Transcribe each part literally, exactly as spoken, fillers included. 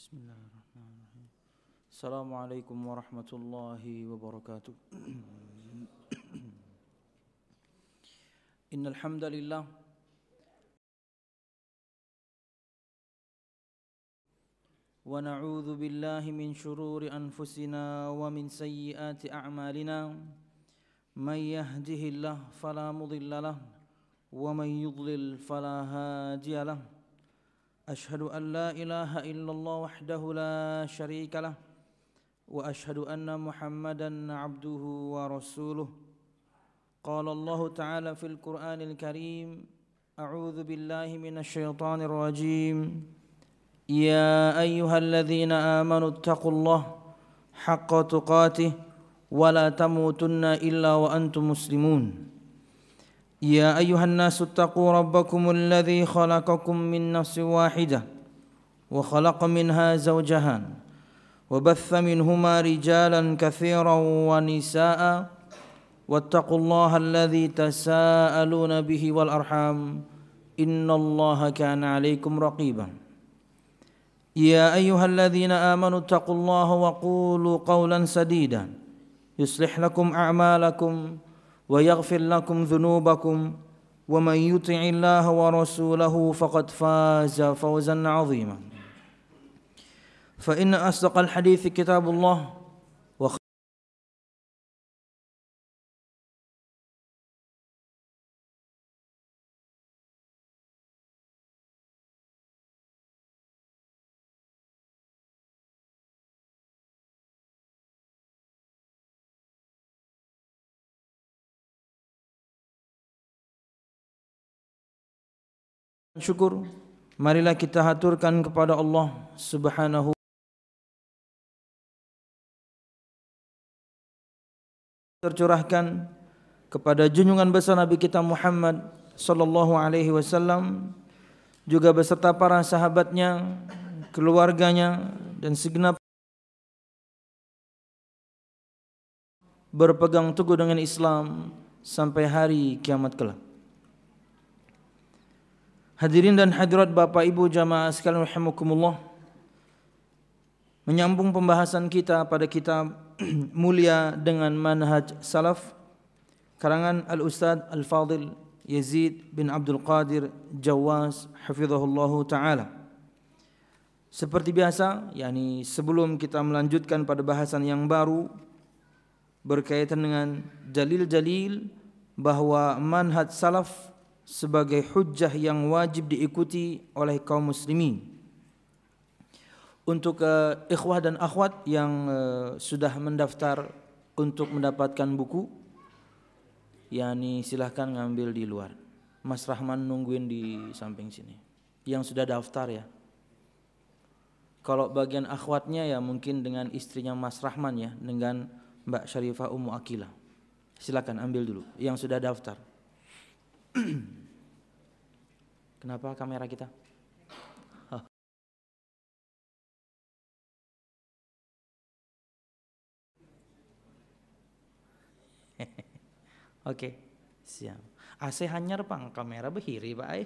Bismillahirrahmanirrahim. Assalamualaikum warahmatullahi wabarakatuh. Innal hamdalillah wa na'udzu billahi min shururi anfusina wa min sayyiati a'malina. May yahdihillahu fala mudilla lahu wa may yudlil fala hadiya lahu. أشهد أن لا إله إلا الله وحده لا شريك له وأشهد أن محمدا عبده ورسوله. قال الله تعالى في القرآن الكريم: أعوذ بالله من الشيطان الرجيم. يا أيها الذين آمنوا اتقوا الله حق تقاته ولا تموتن إلا وأنتم مسلمون. يا أيها الناس اتقوا ربكم الذي خلقكم من نفس واحدة وخلق منها زوجها وبث منهما رجالا كثيرا ونساء واتقوا الله الذي تساءلون به والأرحام إن الله كان عليكم رقيبا. يا أيها الذين آمنوا اتقوا الله وقولوا قولا سديدا يصلح لكم أعمالكم ويغفر لكم ذنوبكم ومن يطع الله ورسوله فقد فاز فوزا عظيما. فإن أصدق الحديث كتاب الله وخير syukur, marilah kita haturkan kepada Allah Subhanahu tercurahkan kepada junjungan besar Nabi kita Muhammad sallallahu alaihi wasallam, juga beserta para sahabatnya, keluarganya, dan segenap berpegang teguh dengan Islam sampai hari kiamat kelak. Hadirin dan hadirat Bapak Ibu jamaah sekalian rahimakumullah, menyambung pembahasan kita pada kitab mulia dengan manhaj salaf karangan Al-Ustadz Al-Fadil Yazid bin Abdul Qadir Jawas hafizahullahu ta'ala. Seperti biasa, yakni sebelum kita melanjutkan pada bahasan yang baru berkaitan dengan dalil-dalil bahwa manhaj salaf sebagai hujjah yang wajib diikuti oleh kaum muslimin. Untuk uh, ikhwah dan akhwat yang uh, sudah mendaftar untuk mendapatkan buku, yakni silahkan ngambil di luar. Mas Rahman nungguin di samping sini. Yang sudah daftar ya. Kalau bagian akhwatnya ya mungkin dengan istrinya Mas Rahman ya, dengan Mbak Syarifah Ummu Akila. Silakan ambil dulu yang sudah daftar. Kenapa kamera kita? Oh. Oke, siap. A C hanyar pang, kamera behiri Pak.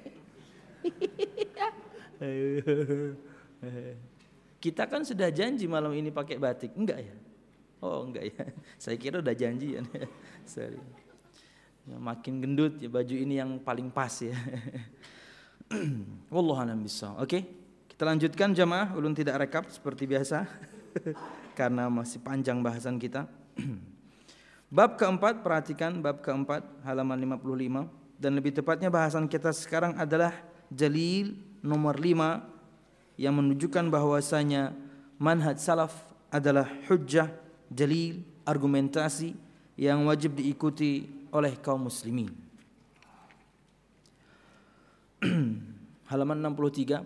Kita kan sudah janji malam ini pakai batik, enggak ya? Oh enggak ya, saya kira udah janji ya. Sorry. Ya, makin gendut ya baju ini yang paling pas ya. Wallahu a'lam bishawab. Oke, kita lanjutkan jamaah, ulun tidak rekap seperti biasa karena masih panjang bahasan kita. Bab keempat, perhatikan bab keempat halaman lima puluh lima, dan lebih tepatnya bahasan kita sekarang adalah dalil nomor lima yang menunjukkan bahwasanya manhaj salaf adalah hujjah, dalil, argumentasi yang wajib diikuti oleh kaum muslimin. Halaman enam puluh tiga.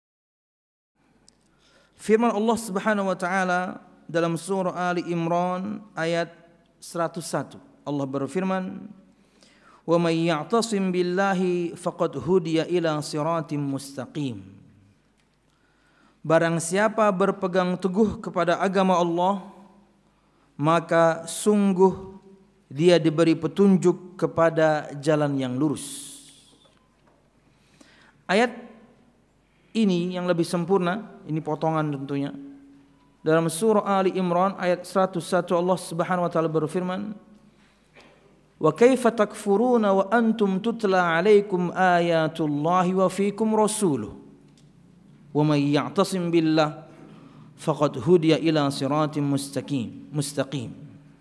Firman Allah Subhanahu wa taala dalam surah Ali Imran ayat seratus satu. Allah berfirman, "Wa may ya'tasim billahi faqad hudiya ila siratim mustaqim." Barang siapa berpegang teguh kepada agama Allah, maka sungguh dia diberi petunjuk kepada jalan yang lurus. Ayat ini yang lebih sempurna, ini potongan tentunya. Dalam surah Ali Imran ayat seratus satu Allah Subhanahu wa taala berfirman, "Wa kaifa takfuruna wa antum tutla 'alaikum ayatullahi wa fiikum rasuluh wa may ya'tasim billah faqad hudiya ila siratim mustaqim." Mustaqim.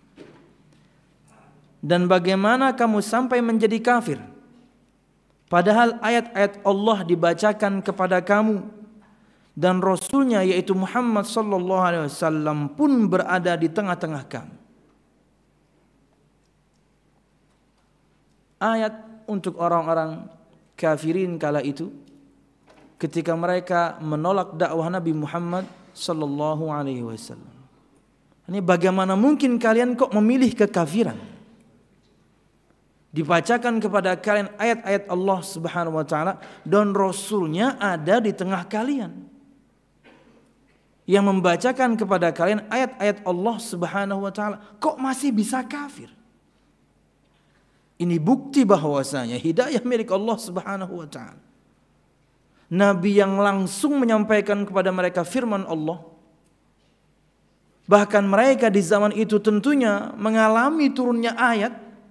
Dan bagaimana kamu sampai menjadi kafir padahal ayat-ayat Allah dibacakan kepada kamu dan Rasulnya yaitu Muhammad sallallahu alaihi wasallam pun berada di tengah-tengah kamu. Ayat untuk orang-orang kafirin kala itu ketika mereka menolak dakwah Nabi Muhammad sallallahu alaihi wasallam. Ini bagaimana mungkin kalian kok memilih kekafiran? Dibacakan kepada kalian ayat-ayat Allah Subhanahu wa taala dan Rasulnya ada di tengah kalian. Yang membacakan kepada kalian ayat-ayat Allah Subhanahu wa taala, kok masih bisa kafir? Ini bukti bahwasanya hidayah milik Allah Subhanahu wa taala. Nabi yang langsung menyampaikan kepada mereka firman Allah. Bahkan mereka di zaman itu tentunya mengalami turunnya ayat,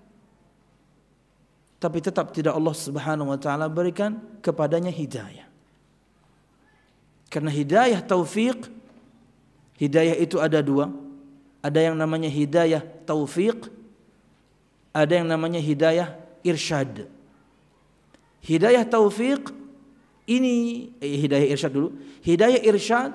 tapi tetap tidak Allah Subhanahu wa taala berikan kepadanya hidayah. Karena hidayah taufik, hidayah itu ada dua. Ada yang namanya hidayah taufik, ada yang namanya hidayah irsyad. Hidayah taufik ini eh, hidayah irsyad dulu. Hidayah irsyad,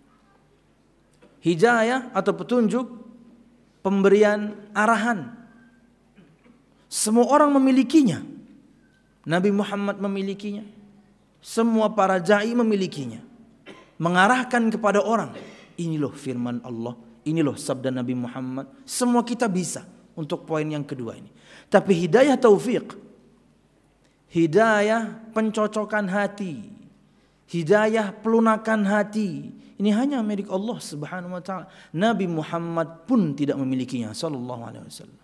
hidayah atau petunjuk, pemberian arahan. Semua orang memilikinya. Nabi Muhammad memilikinya. Semua para dai memilikinya. Mengarahkan kepada orang. Ini loh firman Allah. Ini loh sabda Nabi Muhammad. Semua kita bisa untuk poin yang kedua ini. Tapi hidayah taufik, hidayah pencocokan hati, hidayah pelunakan hati, ini hanya milik Allah Subhanahu wa taala. Nabi Muhammad pun tidak memilikinya sallallahu alaihi wasallam.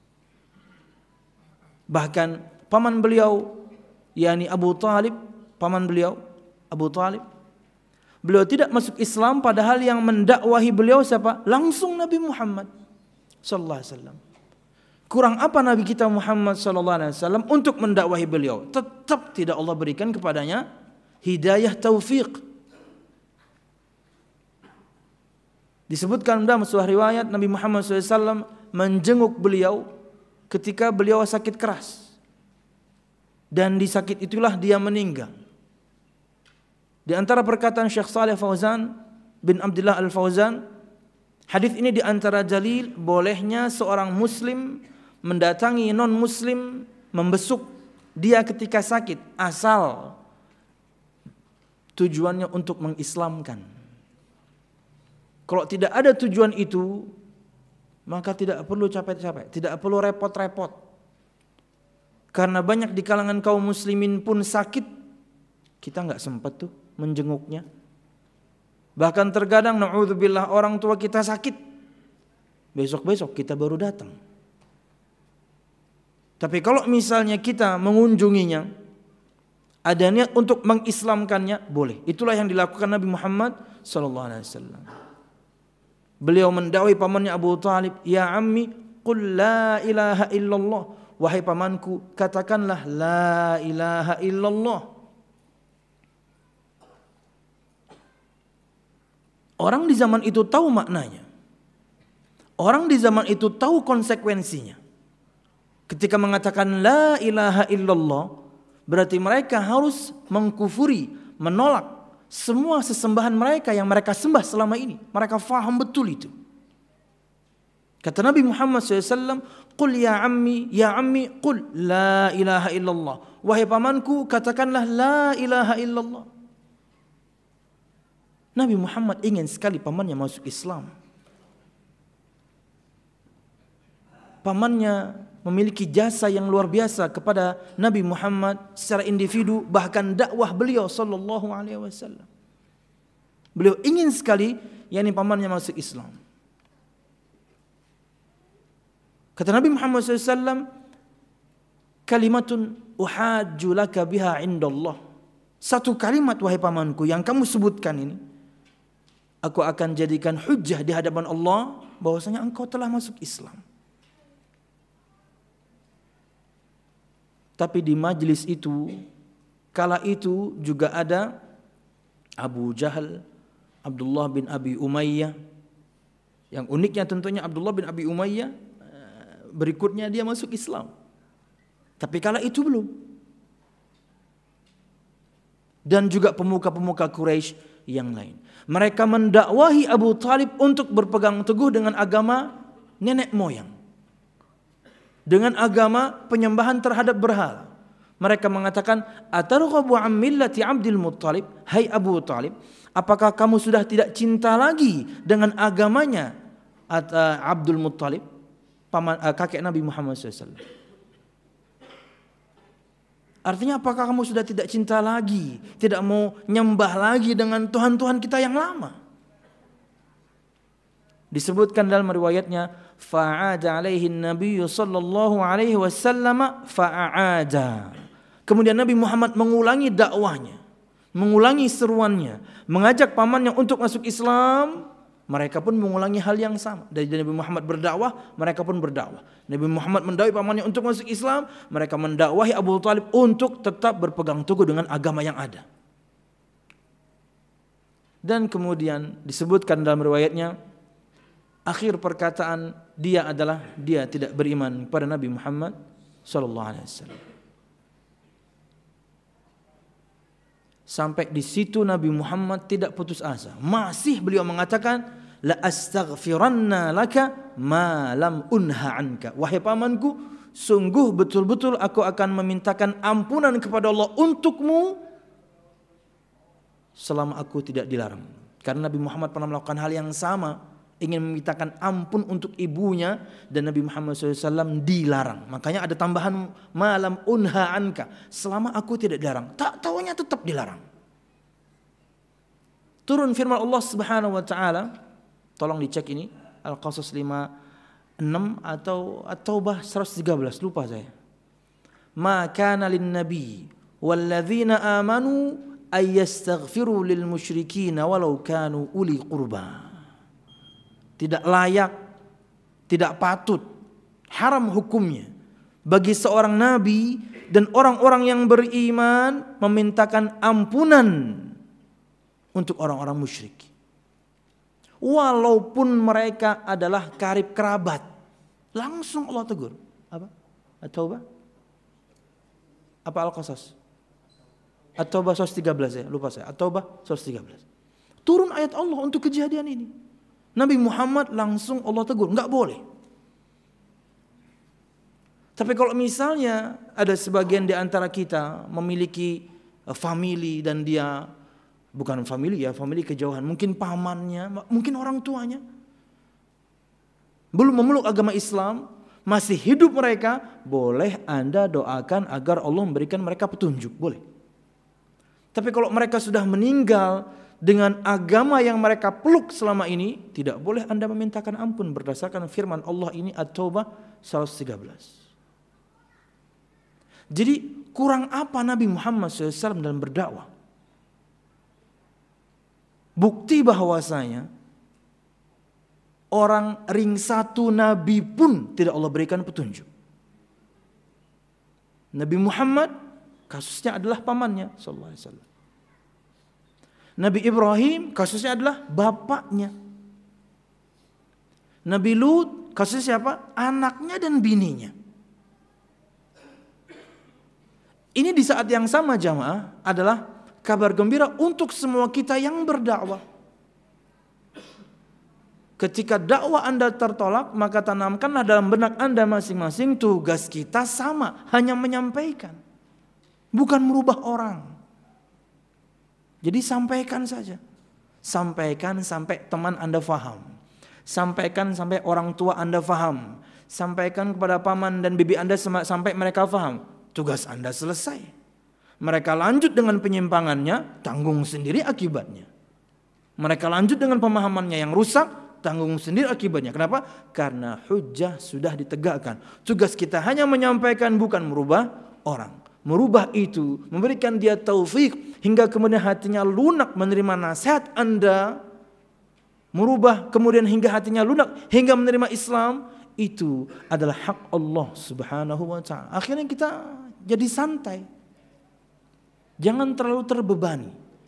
Bahkan paman beliau, yakni Abu Talib, paman beliau Abu Talib, beliau tidak masuk Islam padahal yang mendakwahi beliau siapa? Langsung Nabi Muhammad sallallahu alaihi wasallam. Kurang apa Nabi kita Muhammad sallallahu alaihi wasallam untuk mendakwahi beliau? Tetap tidak Allah berikan kepadanya hidayah taufik. Disebutkan dalam sebuah riwayat Nabi Muhammad sallallahu alaihi wasallam menjenguk beliau ketika beliau sakit keras. Dan di sakit itulah dia meninggal. Di antara perkataan Syekh Shalih Fauzan bin Abdullah Al-Fauzan, hadis ini di antara dalil bolehnya seorang muslim mendatangi non-muslim, membesuk dia ketika sakit, asal tujuannya untuk mengislamkan. Kalau tidak ada tujuan itu, maka tidak perlu capek-capek, tidak perlu repot-repot. Karena banyak di kalangan kaum muslimin pun sakit, kita nggak sempat tuh menjenguknya. Bahkan terkadang na'udzubillah orang tua kita sakit, besok-besok kita baru datang. Tapi kalau misalnya kita mengunjunginya, ada niat untuk mengislamkannya, boleh. Itulah yang dilakukan Nabi Muhammad sallallahu alaihi wasallam. Beliau mendakwahi pamannya Abu Talib, "Ya ammi, qul la ilaha illallah." Wahai pamanku, katakanlah la ilaha illallah. Orang di zaman itu tahu maknanya. Orang di zaman itu tahu konsekuensinya. Ketika mengatakan la ilaha illallah, berarti mereka harus mengkufuri, menolak semua sesembahan mereka yang mereka sembah selama ini. Mereka faham betul itu. Kata Nabi Muhammad shallallahu alaihi wasallam, "Qul ya ammi, ya ammi, qul la ilaha illallah." Wahai pamanku, katakanlah la ilaha illallah. Nabi Muhammad ingin sekali pamannya masuk Islam. Pamannya memiliki jasa yang luar biasa kepada Nabi Muhammad secara individu, bahkan dakwah beliau sallallahu alaihi wasallam. Beliau ingin sekali yakni pamannya masuk Islam. Kata Nabi Muhammad sallallahu alaihi wasallam, "Kalimatun uhajju laka biha indallah." satu kalimat wahai pamanku yang kamu sebutkan ini, aku akan jadikan hujjah di hadapan Allah bahwasanya engkau telah masuk Islam. Tapi di majlis itu, kala itu juga ada Abu Jahal, Abdullah bin Abi Umayyah. Yang uniknya tentunya Abdullah bin Abi Umayyah berikutnya dia masuk Islam. Tapi kala itu belum. Dan juga pemuka-pemuka Quraisy yang lain. Mereka mendakwahi Abu Talib untuk berpegang teguh dengan agama nenek moyang. Dengan agama penyembahan terhadap berhala. Mereka mengatakan, "Atarghabu an millati Abdul Muttalib?" Hai Abu Talib, apakah kamu sudah tidak cinta lagi dengan agamanya Abdul Muttalib, paman kakek Nabi Muhammad shallallahu alaihi wasallam? Artinya apakah kamu sudah tidak cinta lagi, tidak mau nyembah lagi dengan Tuhan-Tuhan kita yang lama? Disebutkan dalam riwayatnya, fa'ada alaihi Nabi sallallahu alaihi wasallam fa'ada. Kemudian Nabi Muhammad mengulangi dakwahnya, mengulangi seruannya, mengajak pamannya untuk masuk Islam. Mereka pun mengulangi hal yang sama. Dari Nabi Muhammad berdakwah, mereka pun berdakwah. Nabi Muhammad mendakwahi pamannya untuk masuk Islam, mereka mendakwahi Abu Talib untuk tetap berpegang teguh dengan agama yang ada. Dan kemudian disebutkan dalam riwayatnya, akhir perkataan dia adalah dia tidak beriman kepada Nabi Muhammad sallallahu alaihi wasallam. Sampai di situ Nabi Muhammad tidak putus asa. Masih beliau mengatakan, la astaghfiranna laka ma lam unha anka. Wahai pamanku, sungguh betul-betul aku akan memintakan ampunan kepada Allah untukmu selama aku tidak dilarang. Karena Nabi Muhammad pernah melakukan hal yang sama, ingin memintakan ampun untuk ibunya, dan Nabi Muhammad shallallahu alaihi wasallam dilarang. Makanya ada tambahan malam unha anka, selama aku tidak dilarang. Tak tahunya tetap dilarang. Turun firman Allah Subhanahu wa taala, tolong dicek ini Al-Qasas lima puluh enam atau At-Taubah seratus tiga belas, lupa saya. Ma kana lin nabi walladzina amanu ay yastaghfiru lil musyrikin walau kanu uli qurba. Tidak layak, tidak patut, haram hukumnya bagi seorang nabi dan orang-orang yang beriman memintakan ampunan untuk orang-orang musyrik, walaupun mereka adalah karib kerabat. Langsung Allah tegur. Apa? At-Taubah? Apa Al-Qasas? At-Taubah seratus tiga belas ya, lupa saya. At-Taubah seratus tiga belas. Turun ayat Allah untuk kejadian ini. Nabi Muhammad langsung Allah tegur, enggak boleh. Tapi kalau misalnya ada sebagian di antara kita memiliki family dan dia bukan family ya, family kejauhan, mungkin pamannya, mungkin orang tuanya belum memeluk agama Islam, masih hidup mereka, boleh Anda doakan agar Allah memberikan mereka petunjuk, boleh. Tapi kalau mereka sudah meninggal dengan agama yang mereka peluk selama ini, tidak boleh Anda memintakan ampun berdasarkan firman Allah ini At-Taubah seratus tiga belas. Jadi kurang apa Nabi Muhammad shallallahu alaihi wasallam dalam berdakwah? Bukti bahwasanya orang ring satu Nabi pun tidak Allah berikan petunjuk. Nabi Muhammad kasusnya adalah pamannya sallallahu alaihi wasallam. Nabi Ibrahim kasusnya adalah bapaknya. Nabi Lut kasusnya siapa? Anaknya dan bininya. Ini di saat yang sama jamaah adalah kabar gembira untuk semua kita yang berdakwah. Ketika dakwah Anda tertolak, maka tanamkanlah dalam benak Anda masing-masing tugas kita sama, hanya menyampaikan, bukan merubah orang. Jadi sampaikan saja. Sampaikan sampai teman Anda faham. Sampaikan sampai orang tua Anda faham. Sampaikan kepada paman dan bibi Anda sampai mereka faham. Tugas Anda selesai. Mereka lanjut dengan penyimpangannya, tanggung sendiri akibatnya. Mereka lanjut dengan pemahamannya yang rusak, tanggung sendiri akibatnya. Kenapa? Karena hujjah sudah ditegakkan. Tugas kita hanya menyampaikan, bukan merubah orang. Merubah itu, memberikan dia taufik, hingga kemudian hatinya lunak menerima nasihat Anda, merubah kemudian hingga hatinya lunak hingga menerima Islam, itu adalah hak Allah Subhanahu wa taala. Akhirnya kita jadi santai. Jangan terlalu terbebani.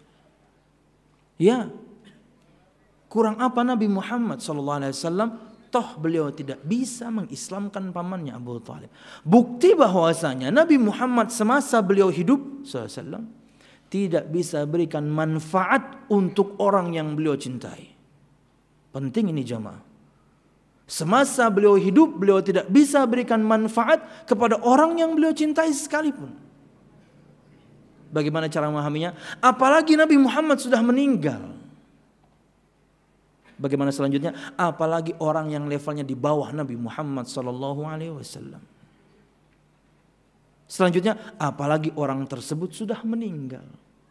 Ya. Kurang apa Nabi Muhammad sallallahu alaihi wasallam? Toh beliau tidak bisa mengislamkan pamannya Abu Thalib. Bukti bahwasanya Nabi Muhammad semasa beliau hidup sallallahu alaihi wasallam tidak bisa berikan manfaat untuk orang yang beliau cintai. Penting ini jamaah. Semasa beliau hidup, beliau tidak bisa berikan manfaat kepada orang yang beliau cintai sekalipun. Bagaimana cara memahaminya? Apalagi Nabi Muhammad sudah meninggal. Bagaimana selanjutnya? Apalagi orang yang levelnya di bawah Nabi Muhammad sallallahu alaihi wasallam. Selanjutnya, apalagi orang tersebut sudah meninggal.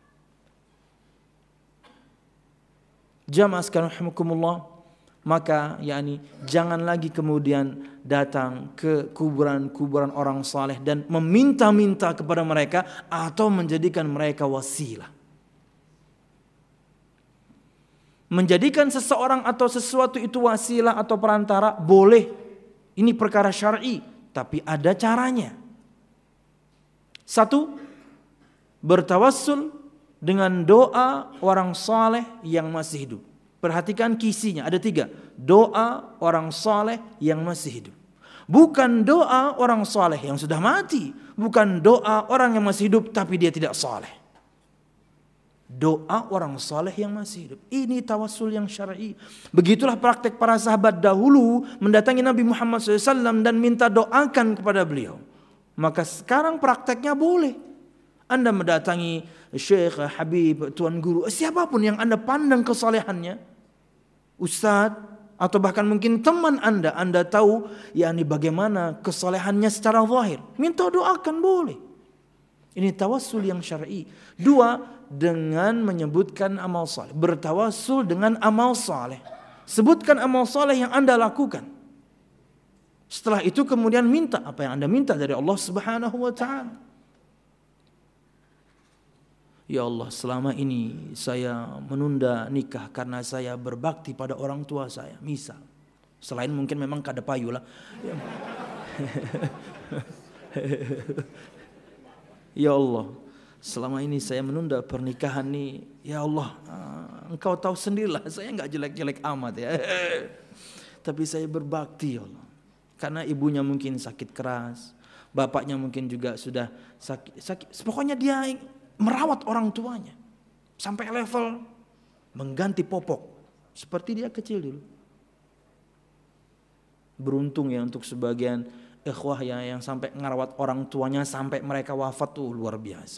Jamaah sekalian rahimakumullah, maka yakni jangan lagi kemudian datang ke kuburan-kuburan orang saleh dan meminta-minta kepada mereka atau menjadikan mereka wasilah. Menjadikan seseorang atau sesuatu itu wasilah atau perantara boleh. Ini perkara syar'i, tapi ada caranya. Satu, bertawassul dengan doa orang saleh yang masih hidup. Perhatikan kisinya, ada tiga. Doa orang saleh yang masih hidup. Bukan doa orang saleh yang sudah mati. Bukan doa orang yang masih hidup tapi dia tidak saleh. Doa orang saleh yang masih hidup. Ini tawassul yang syar'i. Begitulah praktek para sahabat dahulu mendatangi Nabi Muhammad shallallahu alaihi wasallam dan minta doakan kepada beliau. Maka sekarang prakteknya boleh. Anda mendatangi Syekh, Habib, Tuan Guru, siapapun yang Anda pandang kesalehannya, Ustadz, atau bahkan mungkin teman Anda, Anda tahu yakni bagaimana kesalehannya secara zahir, minta doakan boleh. Ini tawassul yang syar'i. Dua, dengan menyebutkan amal saleh. Bertawassul dengan amal saleh. Sebutkan amal saleh yang Anda lakukan. Setelah itu kemudian minta apa yang Anda minta dari Allah Subhanahu wa taala. Ya Allah, selama ini saya menunda nikah karena saya berbakti pada orang tua saya. Misal, selain mungkin memang kada payu lah. Ya Allah, selama ini saya menunda pernikahan nih. Ya Allah, Engkau tahu sendirilah, saya enggak jelek-jelek amat ya. Tapi saya berbakti ya Allah. Karena ibunya mungkin sakit keras, bapaknya mungkin juga sudah sakit, sakit. Pokoknya dia merawat orang tuanya sampai level mengganti popok seperti dia kecil dulu. Beruntung ya untuk sebagian ikhwah ya yang sampai merawat orang tuanya sampai mereka wafat tuh luar biasa.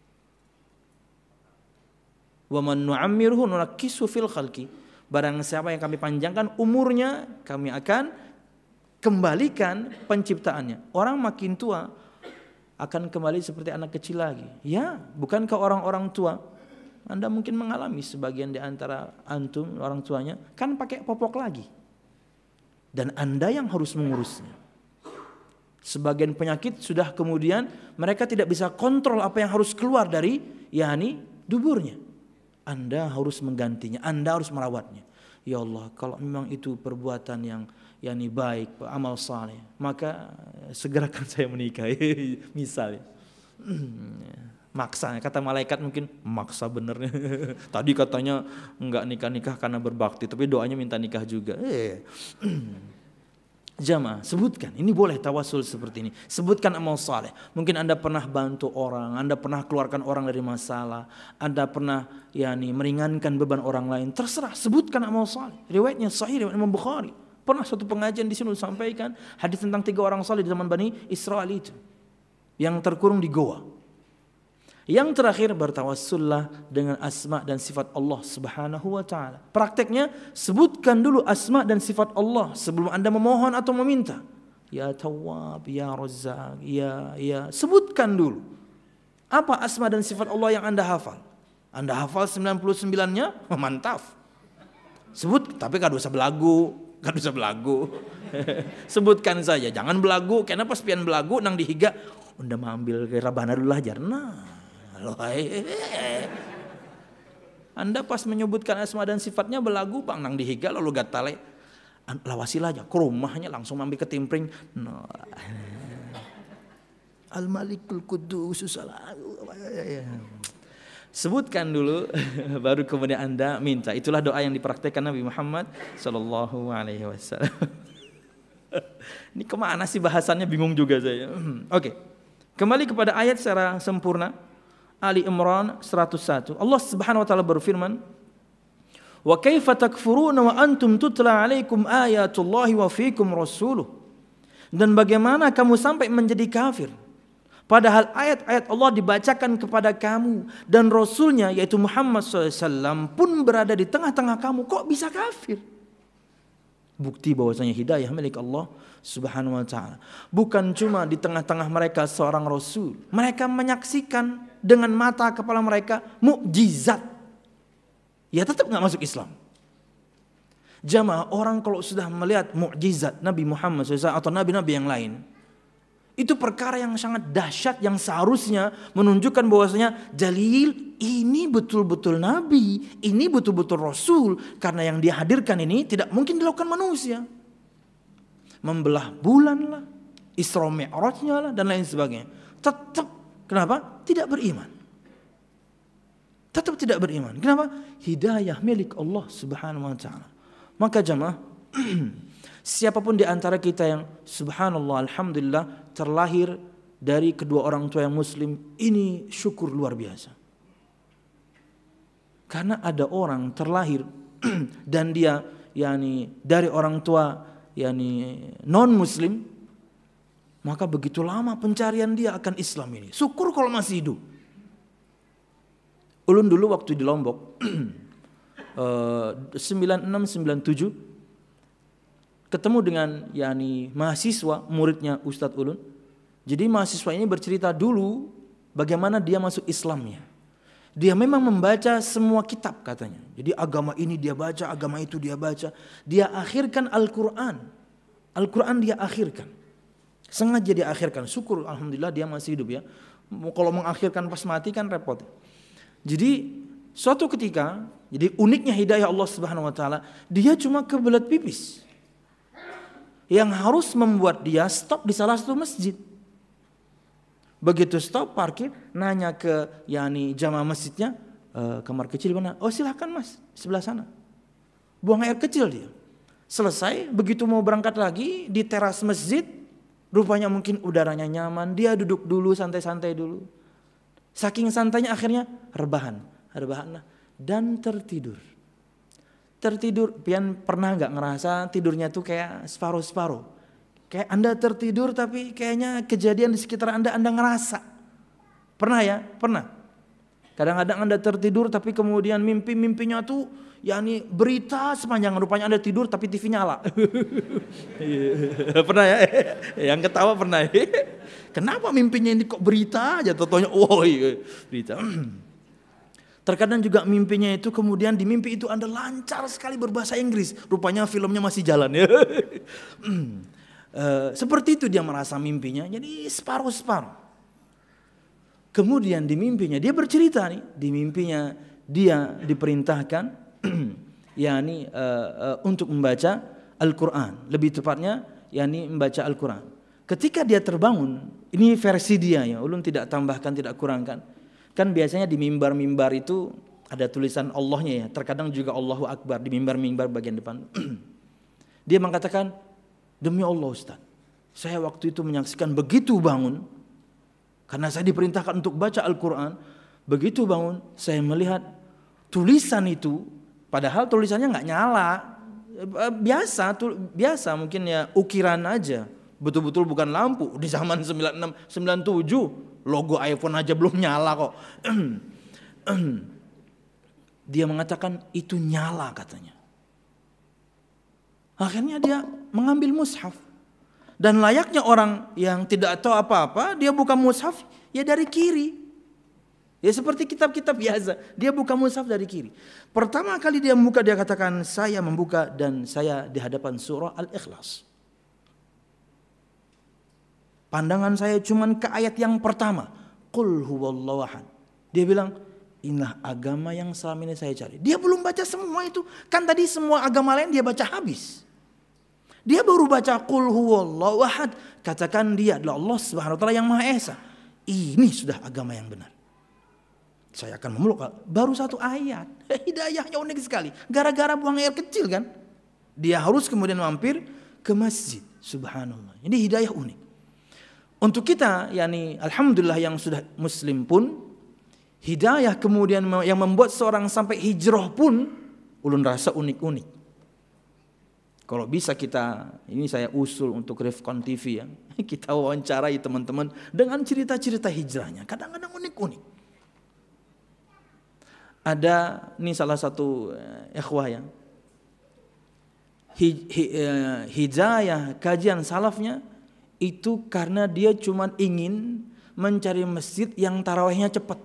Wa man nu'ammirhu nunakkisu fil khalqi. Barang siapa yang kami panjangkan umurnya, kami akan kembalikan penciptaannya. Orang makin tua akan kembali seperti anak kecil lagi. Ya, bukankah orang-orang tua, Anda mungkin mengalami sebagian di antara antum, orang tuanya, kan pakai popok lagi. Dan Anda yang harus mengurusnya. Sebagian penyakit sudah kemudian mereka tidak bisa kontrol apa yang harus keluar dari yakni duburnya. Anda harus menggantinya, Anda harus merawatnya. Ya Allah, kalau memang itu perbuatan yang yakni baik, amal saleh, maka segerakan saya menikah. Misalnya, maksa. Kata malaikat mungkin maksa benernya. Tadi katanya enggak nikah-nikah karena berbakti, tapi doanya minta nikah juga. Eh. Jamaah, sebutkan. Ini boleh tawassul seperti ini. Sebutkan amal saleh. Mungkin Anda pernah bantu orang, Anda pernah keluarkan orang dari masalah, Anda pernah yakni meringankan beban orang lain. Terserah, sebutkan amal saleh. Riwayatnya sahih, riwayat Imam Bukhari. Pernah suatu pengajian di sini disampaikan hadis tentang tiga orang saleh di zaman Bani Israil itu yang terkurung di goa. Yang terakhir, bertawassullah dengan asma dan sifat Allah Subhanahu wa taala. Prakteknya sebutkan dulu asma dan sifat Allah sebelum Anda memohon atau meminta. Ya Tawwab, ya Razzaq, ya ya sebutkan dulu. Apa asma dan sifat Allah yang Anda hafal? Anda hafal sembilan puluh sembilan-nya? Mantap. Sebut, tapi kada usah belagu. Kan bisa belagu. Sebutkan saja, jangan belagu. Kenapa sepian belagu nang dihiga? Unda ambil ke rabana dulu aja. Nah, Anda pas menyebutkan asma dan sifatnya belagu bang nang dihiga lalu gatale. Lawasil aja ke rumahnya langsung ambil ketimpring. No. Al-Malikul Quddus Salam. Sebutkan dulu baru kemudian Anda minta. Itulah doa yang dipraktekkan Nabi Muhammad sallallahu alaihi wasallam. Ini kemana sih bahasannya, bingung juga saya. Oke. Kembali kepada ayat secara sempurna. Ali Imran seratus satu. Allah Subhanahu wa taala berfirman, "Wa kaifa takfuruna wa antum tutla 'alaikum ayatullahi wa fiikum rasuluh." Dan bagaimana kamu sampai menjadi kafir padahal ayat-ayat Allah dibacakan kepada kamu dan Rasulnya yaitu Muhammad shallallahu alaihi wasallam pun berada di tengah-tengah kamu, kok bisa kafir? Bukti bahwasanya hidayah milik Allah Subhanahu wa taala. Bukan cuma di tengah-tengah mereka seorang Rasul, mereka menyaksikan dengan mata kepala mereka mukjizat. Ya tetap nggak masuk Islam. Jamaah, orang kalau sudah melihat mukjizat Nabi Muhammad shallallahu alaihi wasallam atau nabi-nabi yang lain, itu perkara yang sangat dahsyat yang seharusnya menunjukkan bahwasanya dalil ini betul-betul nabi, ini betul-betul rasul, karena yang dia hadirkan ini tidak mungkin dilakukan manusia. Membelah bulan lah, Isra Mi'rajnya lah dan lain sebagainya. Tetap kenapa? Tidak beriman. Tetap tidak beriman. Kenapa? Hidayah milik Allah Subhanahu wa taala. Maka jamaah, siapapun di antara kita yang subhanallah alhamdulillah terlahir dari kedua orang tua yang muslim, ini syukur luar biasa. Karena ada orang terlahir dan dia yakni dari orang tua yakni non muslim, maka begitu lama pencarian dia akan Islam ini. Syukur kalau masih hidup. Ulun dulu waktu di Lombok sembilan enam sembilan tujuh ketemu dengan yakni mahasiswa muridnya Ustadz Ulun. Jadi mahasiswa ini bercerita dulu bagaimana dia masuk Islamnya. Dia memang membaca semua kitab katanya. Jadi agama ini dia baca, agama itu dia baca. Dia akhirkan Al-Quran. Al-Quran dia akhirkan. Sengaja dia akhirkan. Syukur alhamdulillah dia masih hidup ya. Kalau mengakhirkan pas mati kan repot. Jadi suatu ketika, jadi uniknya hidayah Allah Subhanahu wa taala, dia cuma kebelet pipis. Yang harus membuat dia stop di salah satu masjid. Begitu stop parkir, nanya ke yani jamaah masjidnya, e, kamar kecil mana? Oh silahkan mas, sebelah sana. Buang air kecil dia. Selesai, begitu mau berangkat lagi di teras masjid, rupanya mungkin udaranya nyaman, dia duduk dulu santai-santai dulu. Saking santainya akhirnya rebahan, rebahan dan tertidur. Tertidur, pian pernah nggak ngerasa tidurnya tuh kayak separuh-separuh? Kayak Anda tertidur tapi kayaknya kejadian di sekitar Anda, Anda ngerasa. Pernah ya? Pernah. Kadang-kadang Anda tertidur tapi kemudian mimpi-mimpinya tuh yakni berita sepanjang, rupanya Anda tidur tapi T V nyala. Pernah ya? Yang ketawa pernah ya? Kenapa mimpinya ini kok berita aja? Totonya, oh iya, berita. Terkadang juga mimpinya itu kemudian di mimpi itu Anda lancar sekali berbahasa Inggris. Rupanya filmnya masih jalan ya. Uh, seperti itu dia merasa mimpinya, jadi separuh-separuh. Kemudian di mimpinya dia bercerita nih, di mimpinya dia diperintahkan, yakni uh, uh, untuk membaca Al-Quran, lebih tepatnya, yakni membaca Al-Quran. Ketika dia terbangun, ini versi dia ya, ulun tidak tambahkan, tidak kurangkan. Kan biasanya di mimbar-mimbar itu ada tulisan Allahnya ya, terkadang juga Allahu Akbar di mimbar-mimbar bagian depan. Dia mengatakan, demi Allah Ustaz, saya waktu itu menyaksikan begitu bangun, karena saya diperintahkan untuk baca Al-Quran, begitu bangun saya melihat tulisan itu, padahal tulisannya nggak nyala, biasa, tu, biasa mungkin ya ukiran aja, betul-betul bukan lampu. Di zaman sembilan enam sembilan tujuh logo iPhone aja belum nyala kok. Dia mengatakan itu nyala katanya. Akhirnya dia mengambil mushaf. Dan layaknya orang yang tidak tahu apa-apa, dia buka mushaf ya dari kiri. Ya seperti kitab-kitab biasa, dia buka mushaf dari kiri. Pertama kali dia membuka, dia katakan, saya membuka dan saya di hadapan surah Al-Ikhlas. Pandangan saya cuma ke ayat yang pertama, Qul huwallahu ahad. Dia bilang, inilah agama yang selama ini saya cari. Dia belum baca semua itu. Kan tadi semua agama lain dia baca habis. Dia baru baca qul huwallahu ahad. Katakan dia adalah Allah Subhanahu wa taala yang Maha Esa. Ini sudah agama yang benar. Saya akan memeluk. Baru satu ayat. Hidayahnya unik sekali. Gara-gara buang air kecil kan. Dia harus kemudian mampir ke masjid. Subhanallah. Ini hidayah unik. Untuk kita, yakni alhamdulillah yang sudah muslim pun, hidayah kemudian yang membuat seorang sampai hijrah pun ulun rasa unik-unik. Kalau bisa kita, ini saya usul untuk Rifkon T V ya, kita wawancarai teman-teman dengan cerita-cerita hijrahnya. Kadang-kadang unik-unik. Ada, ini salah satu ikhwah ya, Hij, hij, hidayah kajian salafnya itu karena dia cuma ingin mencari masjid yang tarawihnya cepat.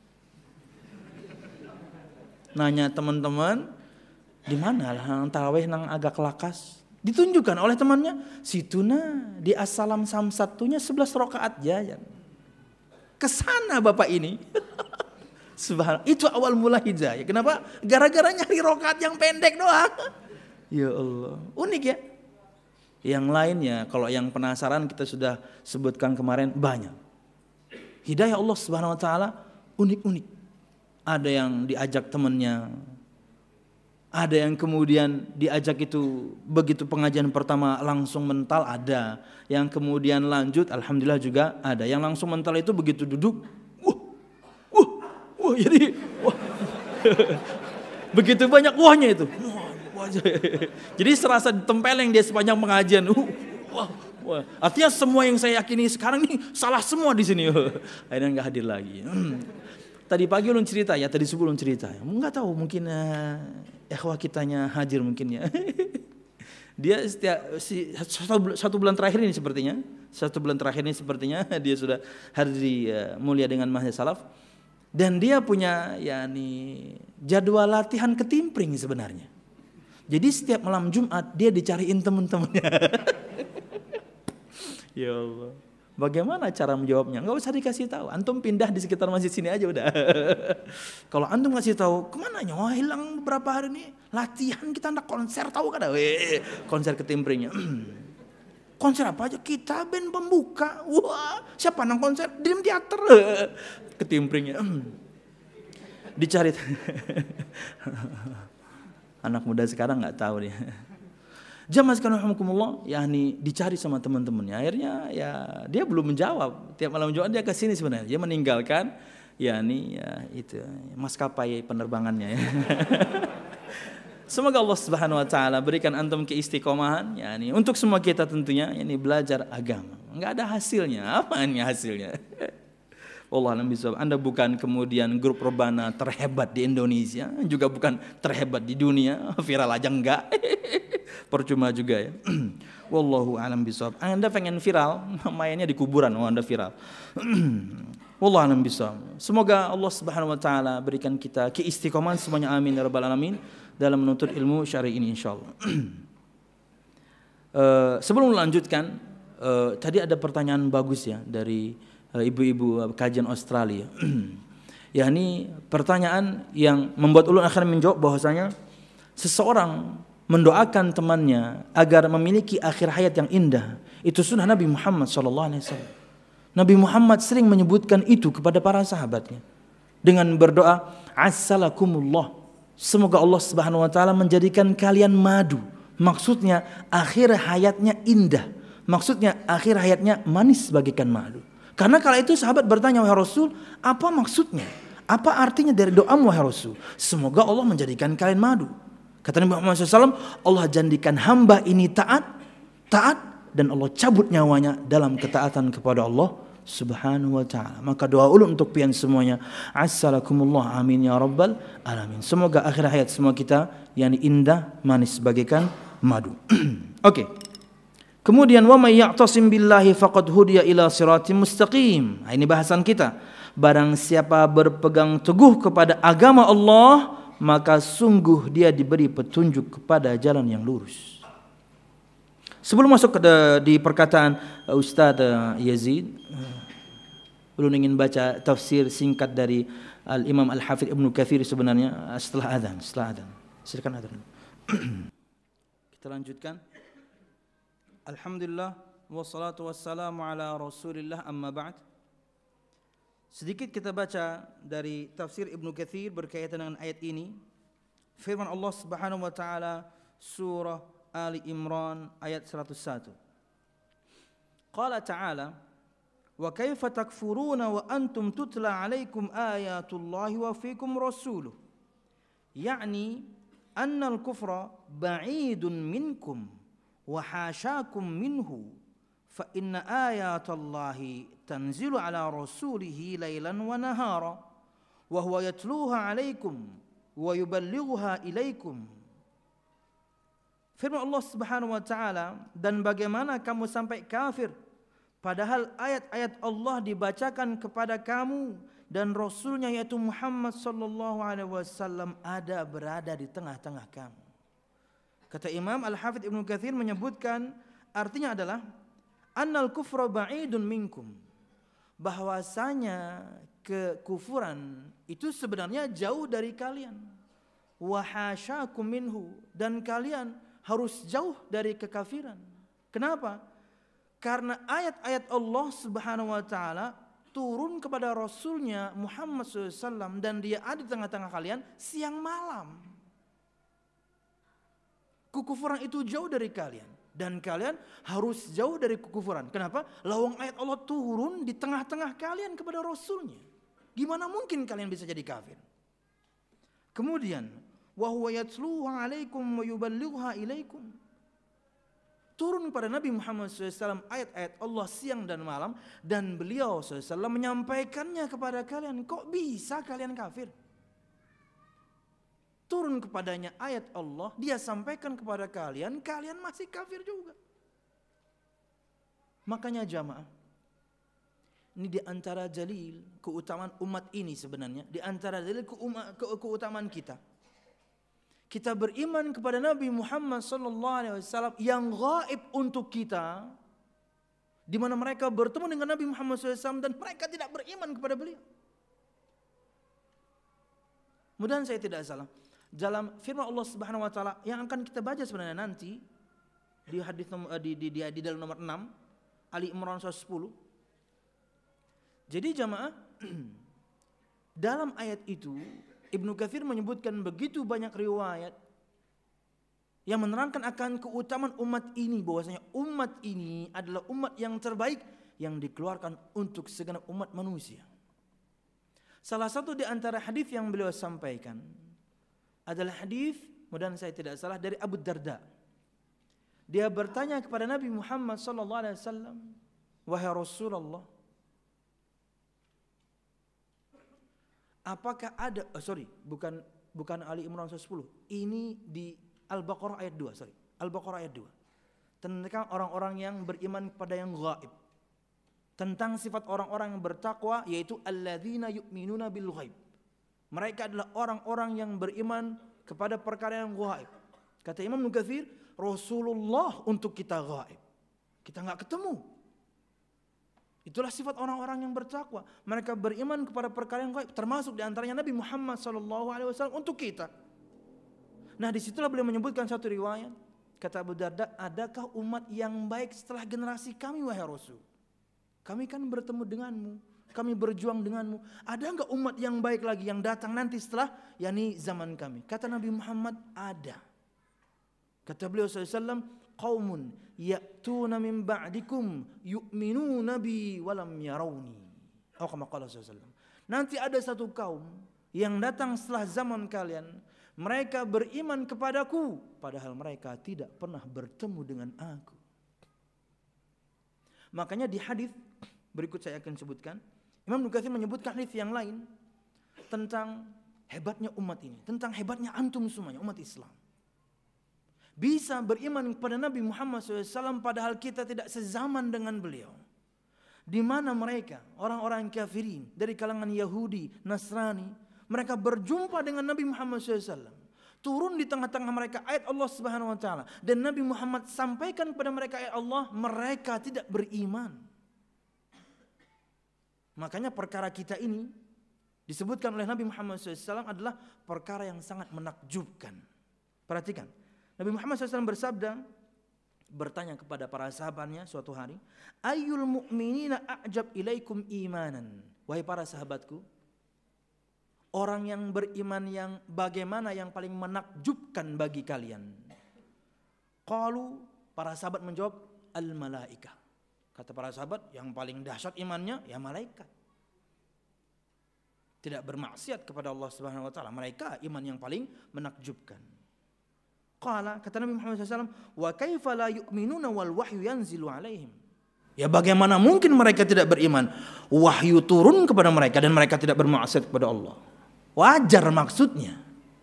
Nanya teman-teman, di mana lah tarawih nang agak lakas? Ditunjukkan oleh temannya, situna di as-salam samsatunya sebelas rakaat ya. Kesana bapak ini. Subhanallah, itu awal mula hidayah. Kenapa? Gara-gara nyari rakaat yang pendek doang. Ya Allah, unik ya. Yang lainnya, kalau yang penasaran kita sudah sebutkan kemarin banyak. Hidayah Allah Subhanahu wa taala unik-unik. Ada yang diajak temannya, ada yang kemudian diajak itu begitu pengajian pertama langsung mental, ada yang kemudian lanjut, alhamdulillah juga ada yang langsung mental itu begitu duduk, wah, wah, wah, jadi wah. Begitu banyak wahnya itu, wah, wah, jadi serasa ditempeleng dia sepanjang pengajian, wah, wah. Artinya semua yang saya yakini sekarang ini salah semua di sini, akhirnya nggak hadir lagi. Tadi pagi ulun cerita ya, tadi subuh ulun cerita. Enggak tahu mungkin uh, ikhwah kitanya hadir mungkin ya. Dia setiap si, satu, satu bulan terakhir ini sepertinya, satu bulan terakhir ini sepertinya dia sudah hadir uh, mulia dengan mahasiswa salaf. Dan dia punya yakni jadwal latihan ketimpring sebenarnya. Jadi setiap malam Jumat dia dicariin teman-temannya. Ya Allah. Bagaimana cara menjawabnya? Enggak usah dikasih tahu. Antum pindah di sekitar masjid sini aja udah. Kalau antum kasih tahu, kemana nya? Wah, hilang beberapa hari ini. Latihan kita nak konser tahu kan? Weh, konser ketimpringnya. Konser apa aja? Kita band pembuka. Wah, siapa nang konser? Dream Theater. Ketimpringnya. Dicari. Anak muda sekarang nggak tahu dia. Jamaah sekalian rahimakumullah, yakni dicari sama teman-temannya. Akhirnya ya dia belum menjawab. Tiap malam Jumat dia ke sini sebenarnya. Dia meninggalkan yakni ya itu maskapai penerbangannya ya. Semoga Allah Subhanahu wa taala berikan antum keistiqomahan yakni untuk semua kita tentunya yakni belajar agama. Enggak ada hasilnya. Apa ini hasilnya? Allah alam bisawab. Anda bukan kemudian grup rebana terhebat di Indonesia, juga bukan terhebat di dunia, viral aja enggak. Percuma juga ya. Wallahu alam bisawab. Anda pengen viral, mainnya di kuburan, oh Anda viral. Wallahu alam bisawab. Semoga Allah Subhanahu wa taala berikan kita keistiqomahan semuanya, amin ya rabbal alamin, dalam menuntut ilmu syar'i ini insyaallah. uh, sebelum melanjutkan, uh, tadi ada pertanyaan bagus ya dari uh, ibu-ibu kajian Australia. Ya, ini pertanyaan yang membuat ulun akhirnya menjawab bahwasanya seseorang mendoakan temannya agar memiliki akhir hayat yang indah, itu sunnah Nabi Muhammad shallallahu alaihi wasallam. Nabi Muhammad sering menyebutkan itu kepada para sahabatnya dengan berdoa, assalakumullah, semoga Allah Subhanahu wa taala menjadikan kalian madu. Maksudnya akhir hayatnya indah, maksudnya akhir hayatnya manis bagaikan madu. Karena kala itu sahabat bertanya, wahai Rasul, apa maksudnya? Apa artinya dari doamu wahai Rasul? Semoga Allah menjadikan kalian madu. Kata Nabi Muhammad shallallahu alaihi wasallam, Allah jadikan hamba ini taat, taat, dan Allah cabut nyawanya dalam ketaatan kepada Allah Subhanahu wa taala. Maka doa ulun untuk pian semuanya, assalakumullah, amin ya rabbal alamin. Semoga akhir hayat semua kita yang indah, manis bagaikan madu. Oke. Okay. Kemudian wa may ya'tasim billahi faqad hudiya ila siratim mustaqim. Nah, ini bahasan kita. Barang siapa berpegang teguh kepada agama Allah, maka sungguh dia diberi petunjuk kepada jalan yang lurus. Sebelum masuk ke di perkataan Ustaz Yazid, Belum ingin baca tafsir singkat dari Al-Imam Al-Hafidh Ibnu Katsir sebenarnya setelah adzan, setelah adzan. Silakan adzan. Kita lanjutkan. Alhamdulillah wassalatu wassalamu ala Rasulillah amma ba'd. Sedikit kita baca dari tafsir Ibnu Katsir berkaitan dengan ayat ini. Firman Allah Subhanahu wa taala surah Ali Imran ayat seratus satu. Qala ta'ala wa kaifa takfuruna wa antum tutla alaikum ayatullahi wa fikum rasuluh. Yani anna al-kufra ba'idun minkum wa hasyakum minhu fa inna ayatallahi tanzilu ala rasulihi laylan wa nahara wa huwa yatluha alaikum wa yuballighuha ilaikum. Firman Allah Subhanahu wa taala, dan bagaimana kamu sampai kafir padahal ayat-ayat Allah dibacakan kepada kamu dan Rasulnya yaitu Muhammad sallallahu alaihi wasallam ada berada di tengah-tengah kamu. Kata Imam Al-Hafidh Ibnu Katsir menyebutkan artinya adalah annal kufra ba'idun minkum, bahwasanya kekufuran itu sebenarnya jauh dari kalian. Wa hasyakum minhu, dan kalian harus jauh dari kekafiran. Kenapa? Karena ayat-ayat Allah Subhanahu wa taala turun kepada Rasulnya Muhammad shallallahu alaihi wasallam dan dia ada di tengah-tengah kalian siang malam. Kekufuran itu jauh dari kalian dan kalian harus jauh dari kekufuran. Kenapa? Lawang ayat Allah turun di tengah-tengah kalian kepada Rasulnya. Gimana mungkin kalian bisa jadi kafir? Kemudian wa huwa yatluha alaikum wa yuballighuha ilaikum. Turun pada Nabi Muhammad shallallahu alaihi wasallam ayat-ayat Allah siang dan malam dan beliau shallallahu alaihi wasallam menyampaikannya kepada kalian. Kok bisa kalian kafir? Turun kepadanya ayat Allah, dia sampaikan kepada kalian, kalian masih kafir juga. Makanya jamaah, ini di antara jalil keutamaan umat ini sebenarnya, di antara jalil keutamaan kita. Kita beriman kepada Nabi Muhammad sallallahu alaihi wasallam yang gaib untuk kita, di mana mereka bertemu dengan Nabi Muhammad sallallahu alaihi wasallam dan mereka tidak beriman kepada beliau. Mudah-mudahan saya tidak salah. Dalam firman Allah Subhanahu wa taala yang akan kita baca sebenarnya nanti di hadis di, di, di, di dalam nomor enam Ali Imran seratus sepuluh. Jadi jamaah, dalam ayat itu Ibnu Katsir menyebutkan begitu banyak riwayat yang menerangkan akan keutamaan umat ini, bahwasanya umat ini adalah umat yang terbaik yang dikeluarkan untuk segenap umat manusia. Salah satu di antara hadis yang beliau sampaikan adalah hadis, mudah-mudahan saya tidak salah, dari Abu Darda. Dia bertanya kepada Nabi Muhammad sallallahu alaihi wasallam, "Wahai Rasulullah, apakah ada oh sorry bukan bukan Ali Imran seratus sepuluh, ini di Al-Baqarah ayat dua, sorry Al-Baqarah ayat dua, tentang orang-orang yang beriman kepada yang gaib, tentang sifat orang-orang yang bertakwa, yaitu alladzina yu'minuna bil ghaib. Mereka adalah orang-orang yang beriman kepada perkara yang gaib. Kata Imam Ibnu Katsir, Rasulullah untuk kita gaib, kita nggak ketemu. Itulah sifat orang-orang yang bertakwa. Mereka beriman kepada perkara yang gaib, termasuk diantaranya Nabi Muhammad sallallahu alaihi wasallam untuk kita. Nah, disitulah beliau menyebutkan satu riwayat. Kata Abu Darda, adakah umat yang baik setelah generasi kami wahai Rasul? Kami kan bertemu denganmu, kami berjuang denganmu. Ada enggak umat yang baik lagi yang datang nanti setelah yakni zaman kami? Kata Nabi Muhammad, ada. Kata beliau sallallahu alaihi wasallam, qaumun ya'tuna min ba'dikum yu'minuna bi walam yarawni. Atau kama qala sallallahu alaihi wasallam. Nanti ada satu kaum yang datang setelah zaman kalian, mereka beriman kepadaku padahal mereka tidak pernah bertemu dengan aku. Makanya di hadis berikut saya akan sebutkan, Imam Ibnu Katsir menyebutkan hadis yang lain tentang hebatnya umat ini, tentang hebatnya antum semuanya umat Islam. Bisa beriman kepada Nabi Muhammad shallallahu alaihi wasallam padahal kita tidak sezaman dengan beliau. Di mana mereka, orang-orang kafirin dari kalangan Yahudi, Nasrani, mereka berjumpa dengan Nabi Muhammad shallallahu alaihi wasallam. Turun di tengah-tengah mereka ayat Allah Subhanahu wa taala dan Nabi Muhammad sampaikan kepada mereka ayat Allah, mereka tidak beriman. Makanya perkara kita ini disebutkan oleh Nabi Muhammad shallallahu alaihi wasallam adalah perkara yang sangat menakjubkan. Perhatikan, Nabi Muhammad shallallahu alaihi wasallam bersabda, bertanya kepada para sahabatnya suatu hari, ayyul mu'minina a'jab ilaikum imanan. Wahai para sahabatku, orang yang beriman yang bagaimana yang paling menakjubkan bagi kalian? Qalu, para sahabat menjawab, al-malaikah. Kata para sahabat, yang paling dahsyat imannya ya malaikat. Tidak bermaksiat kepada Allah Subhanahu wa taala. Mereka iman yang paling menakjubkan. Qala, kata Nabi Muhammad shallallahu alaihi wasallam, wa kaifa la yu'minuna wal wahyu yanzilu alaihim. Ya bagaimana mungkin mereka tidak beriman? Wahyu turun kepada mereka dan mereka tidak bermaksiat kepada Allah. Wajar maksudnya.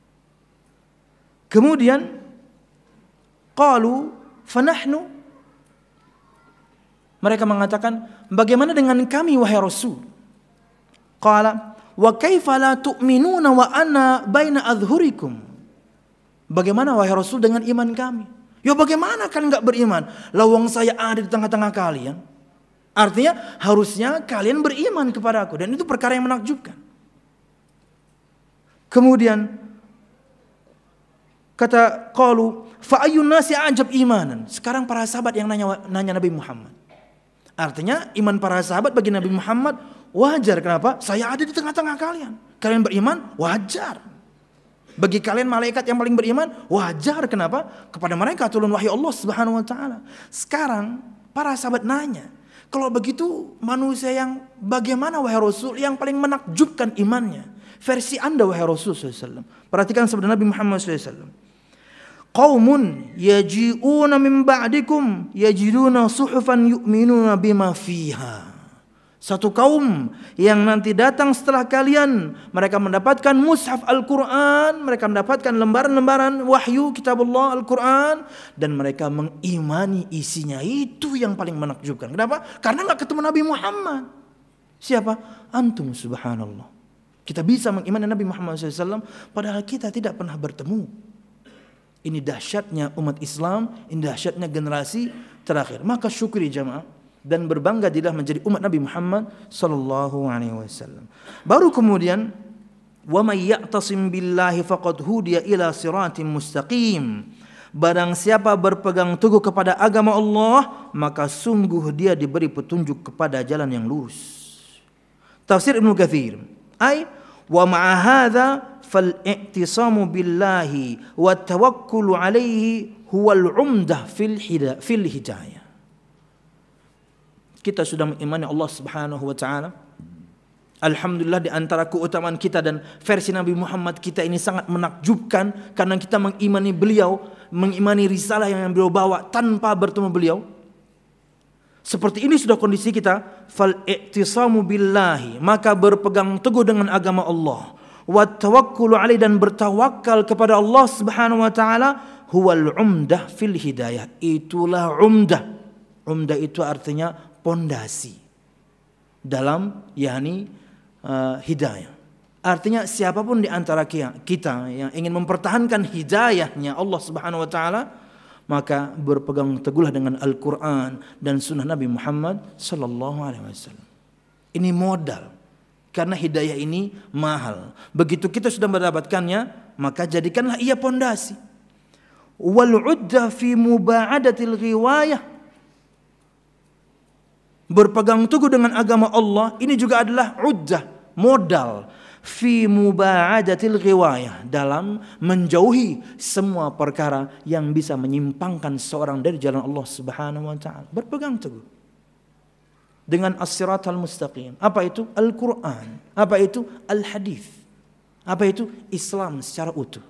Kemudian qalu fanahnu, mereka mengatakan, bagaimana dengan kami wahai Rasul? Qala wa kaifa la tu'minuna wa ana baina adhhurikum. Bagaimana wahai Rasul dengan iman kami? Ya bagaimana kan enggak beriman? Lawang saya ada di tengah-tengah kalian. Artinya harusnya kalian beriman kepada aku, dan itu perkara yang menakjubkan. Kemudian kata qalu fa ayyun nasi ajab imanan. Sekarang para sahabat yang nanya nanya Nabi Muhammad. Artinya iman para sahabat bagi Nabi Muhammad wajar. Kenapa? Saya ada di tengah-tengah kalian. Kalian beriman? Wajar. Bagi kalian malaikat yang paling beriman? Wajar. Kenapa? Kepada mereka turun wahyu Allah Subhanahu wa taala. Sekarang para sahabat nanya, kalau begitu manusia yang bagaimana wahai Rasul yang paling menakjubkan imannya? Versi Anda wahai Rasul sallallahu alaihi wasallam. Perhatikan sabda Nabi Muhammad sallallahu alaihi wasallam. Qaumun yaji'una min ba'dikum yajiduna suhufan yu'minuna bima fiha. Satu kaum yang nanti datang setelah kalian, mereka mendapatkan mushaf Al-Quran, mereka mendapatkan lembaran-lembaran wahyu kitabullah Al-Quran, dan mereka mengimani isinya. Itu yang paling menakjubkan. Kenapa? Karena enggak ketemu Nabi Muhammad. Siapa? Antum, subhanallah. Kita bisa mengimani Nabi Muhammad shallallahu alaihi wasallam padahal kita tidak pernah bertemu. Ini dahsyatnya umat Islam, ini dahsyatnya generasi terakhir. Maka syukuri jamaah dan berbangga dirilah menjadi umat Nabi Muhammad sallallahu alaihi wasallam. Baru kemudian wa may ya'tasim billahi faqad hudiya ila siratim mustaqim. Barang siapa berpegang teguh kepada agama Allah, maka sungguh dia diberi petunjuk kepada jalan yang lurus. Tafsir Ibnu Katsir, ay wa ma'a hadza fal-i'tisamu billahi wa tawakkulu alaihi huwal umdah fil fil hidayah. Kita sudah mengimani Allah Subhanahu wa taala. Alhamdulillah, di antara keutamaan kita dan versi Nabi Muhammad kita ini sangat menakjubkan karena kita mengimani beliau, mengimani risalah yang beliau bawa tanpa bertemu beliau. Seperti ini sudah kondisi kita, fal-i'tisamu billahi, maka berpegang teguh dengan agama Allah. Wa tawakkulu alaihi, dan bertawakal kepada Allah Subhanahu wa taala, huwal umdah fil hidayah. Itulah umdah. Umdah itu artinya pondasi dalam yakni uh, hidayah. Artinya siapapun di antara kita yang ingin mempertahankan hidayahnya Allah Subhanahu wa taala, maka berpegang teguhlah dengan Al-Qur'an dan sunnah Nabi Muhammad sallallahu alaihi wasallam. Ini modal. Karena hidayah ini mahal. Begitu kita sudah mendapatkannya, maka jadikanlah ia pondasi. Wal udda fi muba'adatil riwayah. Berpegang teguh dengan agama Allah ini juga adalah uddah, modal fi muba'adatil riwayah, dalam menjauhi semua perkara yang bisa menyimpangkan seorang dari jalan Allah Subhanahu wa taala. Berpegang teguh dengan as-siratal mustaqim. Apa itu? Al-Quran. Apa itu? Al-Hadis. Apa itu? Islam secara utuh.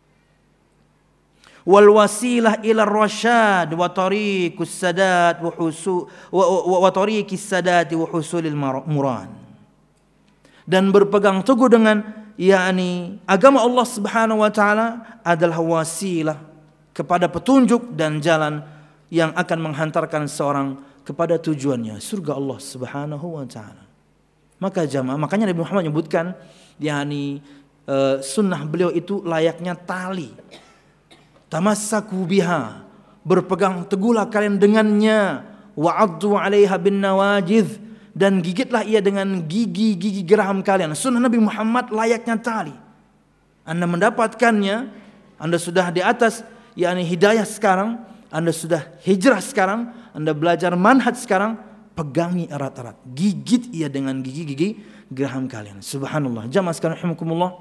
Wal wasilah ila rasyad wa tariqus sadat wa husul wa tariqis sadati wa husulil murad. Dan berpegang teguh dengan yakni agama Allah Subhanahu wa taala adalah wasilah kepada petunjuk dan jalan yang akan menghantarkan seorang kepada tujuannya, surga Allah Subhanahu wa taala. Maka jamaah, makanya Nabi Muhammad menyebutkan yakni e, sunnah beliau itu layaknya tali. Tamassaku biha, berpegang teguhlah kalian dengannya. Wa'addu 'alaiha bin nawajidh, dan gigitlah ia dengan gigi-gigi geraham kalian. Sunnah Nabi Muhammad layaknya tali. Anda mendapatkannya, Anda sudah di atas yakni hidayah sekarang, Anda sudah hijrah sekarang, Anda belajar manhaj sekarang, pegangi erat-erat, gigit ia dengan gigi-gigi geraham kalian. Subhanallah. Jamaah sekalian rahimakumullah.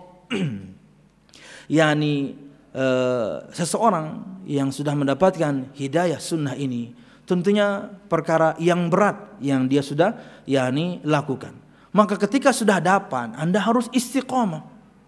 yakni uh, seseorang yang sudah mendapatkan hidayah sunnah ini, tentunya perkara yang berat yang dia sudah yakni lakukan. Maka ketika sudah dapat, Anda harus istiqomah.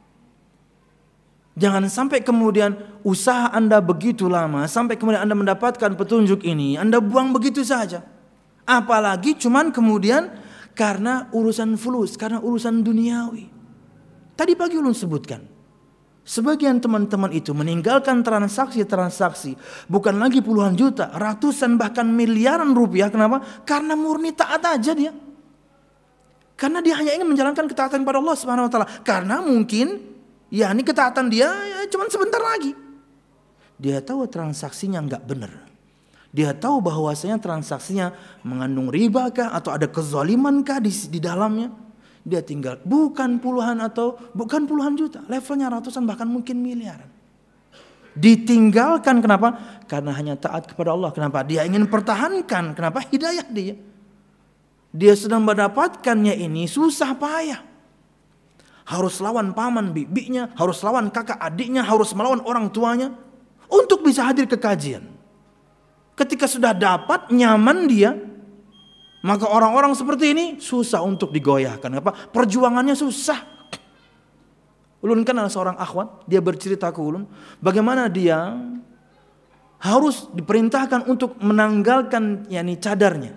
Jangan sampai kemudian usaha Anda begitu lama, sampai kemudian Anda mendapatkan petunjuk ini, Anda buang begitu saja. Apalagi cuman kemudian karena urusan fulus, karena urusan duniawi. Tadi pagi ulun sebutkan, sebagian teman-teman itu meninggalkan transaksi-transaksi bukan lagi puluhan juta, ratusan bahkan miliaran rupiah. Kenapa? Karena murni taat aja dia. Karena dia hanya ingin menjalankan ketaatan pada Allah Subhanahu wa taala. Karena mungkin ya ini ketaatan dia ya, cuma sebentar lagi. Dia tahu transaksinya enggak benar. Dia tahu bahwasanya transaksinya mengandung riba kah atau ada kezaliman kah di, di dalamnya. Dia tinggal bukan puluhan atau bukan puluhan juta, levelnya ratusan bahkan mungkin miliaran. Ditinggalkan kenapa? Karena hanya taat kepada Allah. Kenapa? Dia ingin pertahankan. Kenapa? Hidayah dia. Dia sedang mendapatkannya ini susah payah. Harus lawan paman bibinya, harus lawan kakak adiknya, harus melawan orang tuanya untuk bisa hadir ke kajian. Ketika sudah dapat nyaman dia, maka orang-orang seperti ini susah untuk digoyahkan. Apa? Perjuangannya susah. Ulun kenal seorang akhwat, dia bercerita ke ulun bagaimana dia harus diperintahkan untuk menanggalkan yakni cadarnya.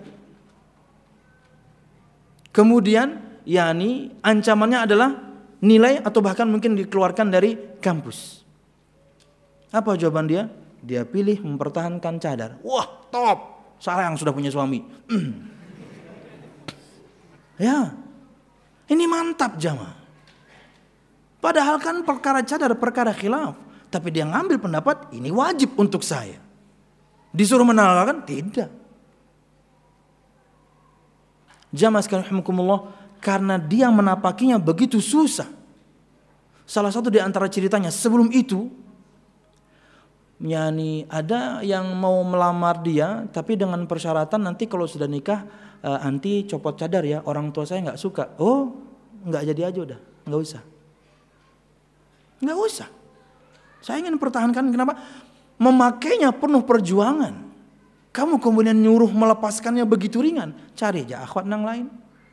Kemudian yakni ancamannya adalah nilai atau bahkan mungkin dikeluarkan dari kampus. Apa jawaban dia? Dia pilih mempertahankan cadar. Wah, top. Saya yang sudah punya suami. Ya, ini mantap jamaah. Padahal kan perkara cadar, perkara khilaf. Tapi dia ngambil pendapat ini wajib untuk saya. Disuruh menanggalkan? Tidak. Jamaah sekalian rahimakumullah, karena dia menapakinya begitu susah. Salah satu di antara ceritanya sebelum itu, yani ada yang mau melamar dia, tapi dengan persyaratan nanti kalau sudah nikah Uh, anti copot cadar ya, orang tua saya nggak suka. Oh, nggak jadi aja udah, nggak usah, nggak usah. Saya ingin pertahankan. Kenapa? Memakainya penuh perjuangan. Kamu kemudian nyuruh melepaskannya begitu ringan. Cari aja akhwat yang lain.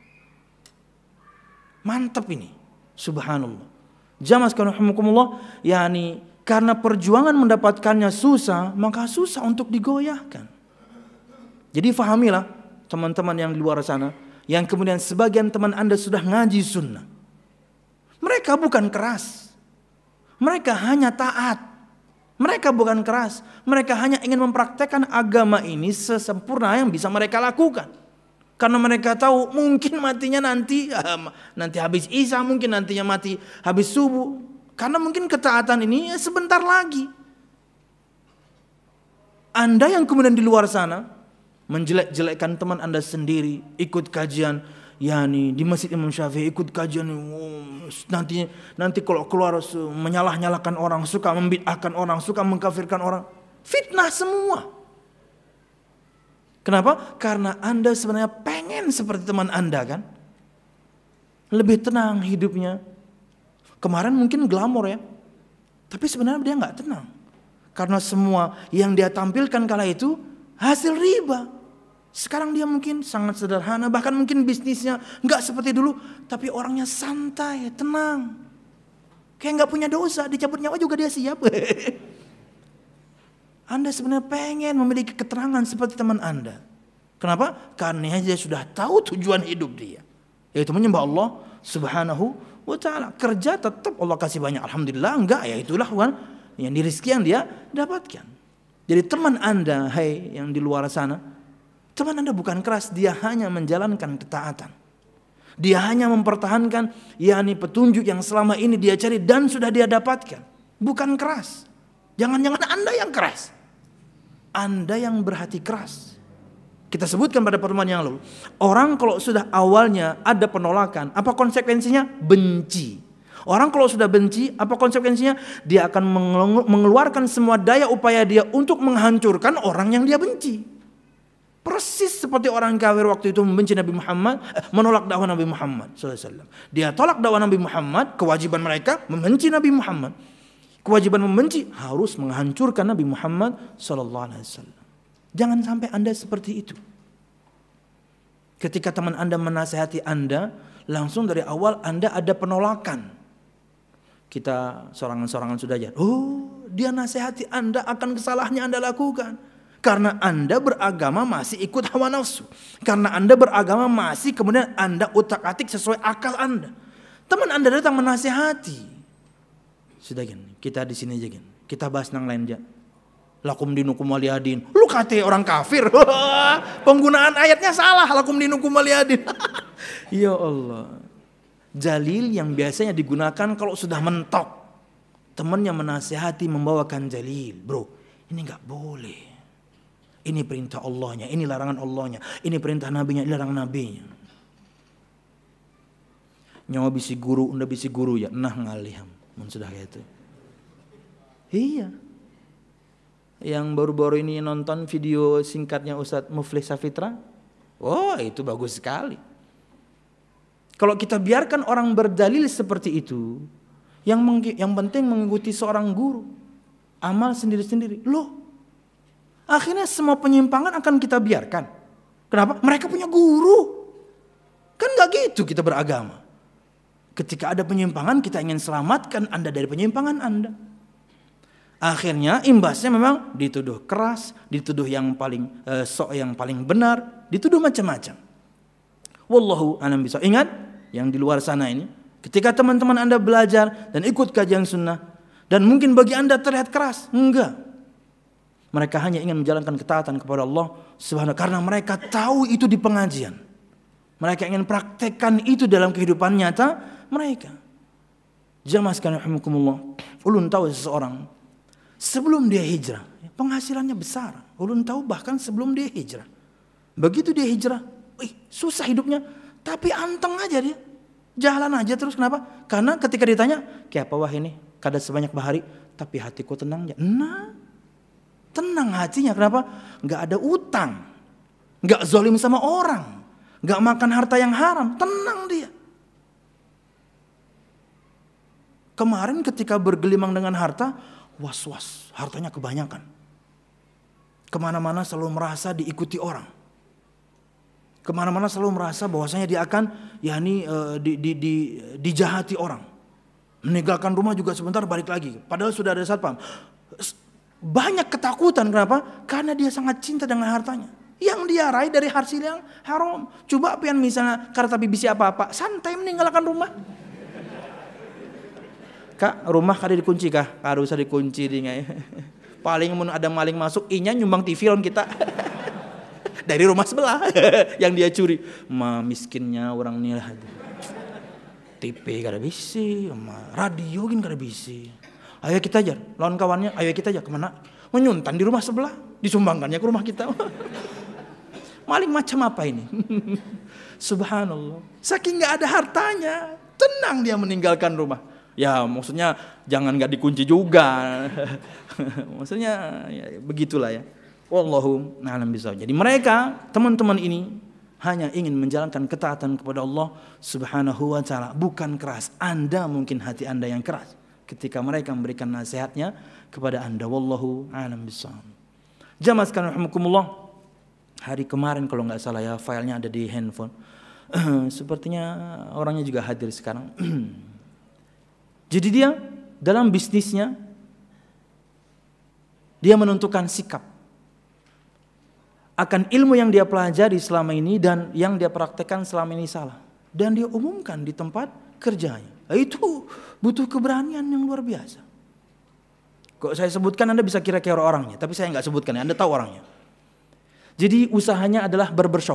Mantap ini, subhanallah. Jamaah sekalian rahimakumullah, yakni karena perjuangan mendapatkannya susah, maka susah untuk digoyahkan. Jadi fahamilah teman-teman yang di luar sana, yang kemudian sebagian teman Anda sudah ngaji sunnah. Mereka bukan keras. Mereka hanya taat. Mereka bukan keras. Mereka hanya ingin mempraktekkan agama ini sesempurna yang bisa mereka lakukan. Karena mereka tahu mungkin matinya nanti, nanti habis isya, mungkin nantinya mati habis subuh. Karena mungkin ketaatan ini ya sebentar lagi. Anda yang kemudian di luar sana, menjelek-jelekkan teman Anda sendiri, ikut kajian yakni di Masjid Imam Syafi'i, ikut kajian oh, nanti nanti kalau keluar menyalah-nyalahkan orang, suka membid'ahkan orang, suka mengkafirkan orang, fitnah semua. Kenapa? Karena Anda sebenarnya pengen seperti teman Anda kan, lebih tenang hidupnya. Kemarin mungkin glamor ya, tapi sebenarnya dia nggak tenang karena semua yang dia tampilkan kala itu hasil riba. Sekarang dia mungkin sangat sederhana, bahkan mungkin bisnisnya nggak seperti dulu, tapi orangnya santai, tenang, kayak nggak punya dosa, dicabut nyawa juga dia siap. Anda sebenarnya pengen memiliki keterangan seperti teman Anda. Kenapa? Karena dia sudah tahu tujuan hidup dia, yaitu menyembah Allah Subhanahu wa taala. Kerja tetap Allah kasih banyak, alhamdulillah. Enggak, ya itulah kan yang di rezeki yang dia dapatkan. Jadi teman Anda, hai yang di luar sana, teman Anda bukan keras, dia hanya menjalankan ketaatan. Dia hanya mempertahankan yakni petunjuk yang selama ini dia cari dan sudah dia dapatkan. Bukan keras. Jangan-jangan Anda yang keras. Anda yang berhati keras. Kita sebutkan pada pertemuan yang lalu. Orang kalau sudah awalnya ada penolakan, apa konsekuensinya? Benci. Orang kalau sudah benci, apa konsekuensinya? Dia akan mengeluarkan semua daya upaya dia untuk menghancurkan orang yang dia benci. Persis seperti orang kafir waktu itu membenci Nabi Muhammad, eh, menolak dakwah Nabi Muhammad sallallahu alaihi wasallam. Dia tolak dakwah Nabi Muhammad, kewajiban mereka membenci Nabi Muhammad. Kewajiban membenci harus menghancurkan Nabi Muhammad sallallahu alaihi wasallam. Jangan sampai Anda seperti itu. Ketika teman Anda menasihati Anda, langsung dari awal Anda ada penolakan. Kita sorangan-sorangan sudah aja. Oh, dia nasihati Anda akan kesalahannya Anda lakukan. Karena Anda beragama masih ikut hawa nafsu. Karena Anda beragama masih kemudian Anda utak-atik sesuai akal Anda. Teman Anda datang menasihati. Sudah kan, kita di sini aja kan. Kita bahas yang lain aja. Lakum dinukum waliyadin. Lu kata orang kafir. Penggunaan ayatnya salah. Lakum dinukum waliyadin. Ya Allah. Jalil yang biasanya digunakan kalau sudah mentok. Temannya menasihati membawakan jalil. Bro, ini gak boleh. Ini perintah Allahnya. Ini larangan Allahnya. Ini perintah nabinya. Ini larangan nabinya. Nyawa bisi guru. Unda bisi guru ya. Nah ngaliham. Mun sudah kayak itu. Iya. Yang baru-baru ini nonton video singkatnya Ustadz Muflih Safitra. Oh itu bagus sekali. Kalau kita biarkan orang berdalil seperti itu. Yang, yang penting mengikuti seorang guru. Amal sendiri-sendiri. Loh. Akhirnya semua penyimpangan akan kita biarkan. Kenapa? Mereka punya guru. Kan gak gitu kita beragama. Ketika ada penyimpangan kita ingin selamatkan Anda dari penyimpangan Anda. Akhirnya imbasnya memang dituduh keras, dituduh yang paling uh, sok yang paling benar, dituduh macam-macam. Wallahu a'lam bishawab. Ingat yang di luar sana ini, ketika teman-teman Anda belajar dan ikut kajian sunnah dan mungkin bagi Anda terlihat keras, enggak. Mereka hanya ingin menjalankan ketaatan kepada Allah Subhanahu karena mereka tahu itu di pengajian. Mereka ingin praktekkan itu dalam kehidupan nyata mereka. Jamaah sekalian rahimakumullah, ulun tahu seseorang sebelum dia hijrah, penghasilannya besar. Ulun tahu bahkan sebelum dia hijrah. Begitu dia hijrah, wih, susah hidupnya. Tapi anteng aja dia. Jalan aja terus, kenapa? Karena ketika ditanya, kayak apa wah ini? Kada sebanyak bahari, tapi hatiku tenang aja. Nah, tenang hatinya, kenapa? Gak ada utang. Gak zalim sama orang. Gak makan harta yang haram, tenang dia. Kemarin ketika bergelimang dengan harta, was-was, hartanya kebanyakan. Kemana-mana selalu merasa diikuti orang. Kemana-mana selalu merasa bahwasanya dia akan yakni uh, di, di, di, dijahati orang. Meninggalkan rumah juga sebentar balik lagi. Padahal sudah ada satpam. Banyak ketakutan, kenapa? Karena dia sangat cinta dengan hartanya. Yang dia raih dari hasil yang haram. Coba pian misalnya karena tapi bisi apa-apa, santai meninggalkan rumah. Kak, rumah kada dikunci kah? Kada usah dikunci di ngai. Paling mun ada maling masuk, inya nyumbang T V on kita. Dari rumah sebelah yang dia curi. Ma miskinnya orang ni lah. T V kada bisi, radio gin kada bisi. Ayo kita aja, lawan kawannya, ayo kita aja kemana? Menyuntan di rumah sebelah, disumbangkannya ke rumah kita. Maling macam apa ini? Subhanallah. Saking gak ada hartanya, tenang dia meninggalkan rumah. Ya maksudnya jangan gak dikunci juga. Maksudnya ya, begitulah ya. Wallahu a'lam bishawab. Jadi mereka teman-teman ini hanya ingin menjalankan ketaatan kepada Allah Subhanahu wa taala, bukan keras. Anda mungkin hati Anda yang keras ketika mereka memberikan nasihatnya kepada Anda. Wallahu a'lam bishawab. Jamaah sekalian rahimakumullah, hari kemarin kalau nggak salah ya, filenya ada di handphone. Sepertinya orangnya juga hadir sekarang. Jadi dia dalam bisnisnya dia menentukan sikap akan ilmu yang dia pelajari selama ini dan yang dia praktekkan selama ini salah, dan dia umumkan di tempat kerjanya. Itu butuh keberanian yang luar biasa. Kok saya sebutkan Anda bisa kira-kira orangnya, tapi saya nggak sebutkan ya, Anda tahu orangnya. Jadi usahanya adalah barbershop.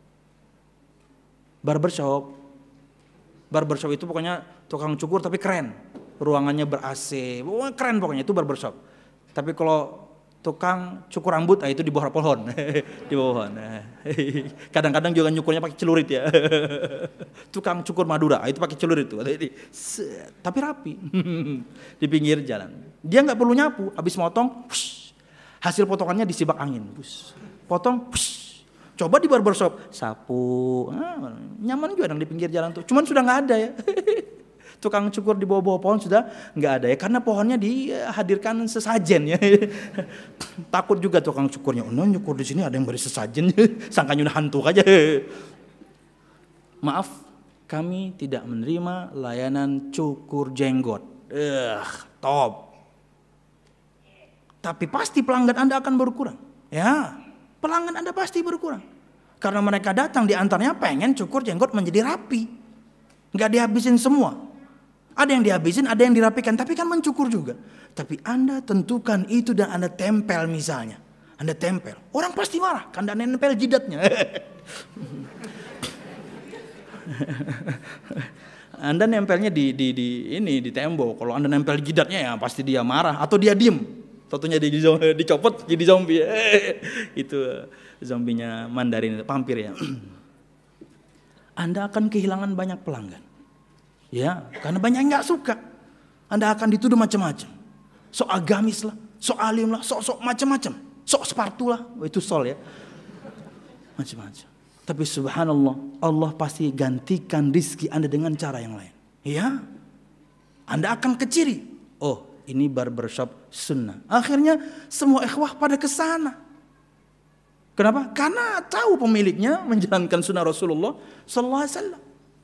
Barbershop. Barbershop itu pokoknya tukang cukur tapi keren. Ruangannya ber-A C. Pokoknya keren pokoknya, itu barbershop. Tapi kalau tukang cukur rambut, nah itu di bawah pohon. Di bawah pohon. Kadang-kadang juga nyukurnya pakai celurit ya. Tukang cukur Madura, itu pakai celurit itu. Tapi rapi. Di pinggir jalan. Dia nggak perlu nyapu, habis motong, wush, hasil potongannya disibak angin. Wush, potong, wush. Coba di barbershop, sapu, ah, nyaman juga dong di pinggir jalan tuh. Cuman sudah nggak ada ya. Tukang cukur di bawah-bawah pohon sudah nggak ada ya, karena pohonnya dihadirkan sesajen ya. Takut juga tukang cukurnya, oh nyukur di sini ada yang beri sesajen, sangkanya udah hantu aja. Maaf, kami tidak menerima layanan cukur jenggot. Eh, top. Tapi pasti pelanggan Anda akan berkurang. Ya, pelanggan Anda pasti berkurang. Karena mereka datang di antaranya pengen cukur jenggot menjadi rapi. Nggak dihabisin semua. Ada yang dihabisin, ada yang dirapikan, tapi kan mencukur juga. Tapi Anda tentukan itu dan Anda tempel misalnya. Anda tempel. Orang pasti marah, kan Anda nempel jidatnya. Anda nempelnya di, di, di ini di tembok. Kalau Anda nempel jidatnya ya pasti dia marah atau dia diem. Tentunya dia dicopot jadi zombie. Itu zombinya Mandarin, vampir ya. Anda akan kehilangan banyak pelanggan. Ya, karena banyak yang nggak suka. Anda akan dituduh macam-macam. Sok agamis lah, sok alim lah, sok-sok macam-macam. Sok Spartu lah, oh, itu sol ya. Macam-macam. Tapi subhanallah, Allah pasti gantikan rizki Anda dengan cara yang lain. Ya, Anda akan keciri. Oh, ini barbershop sunnah. Akhirnya semua ikhwah pada kesana. Kenapa? Karena tahu pemiliknya menjalankan sunnah Rasulullah Sallallahu Alaihi Wasallam.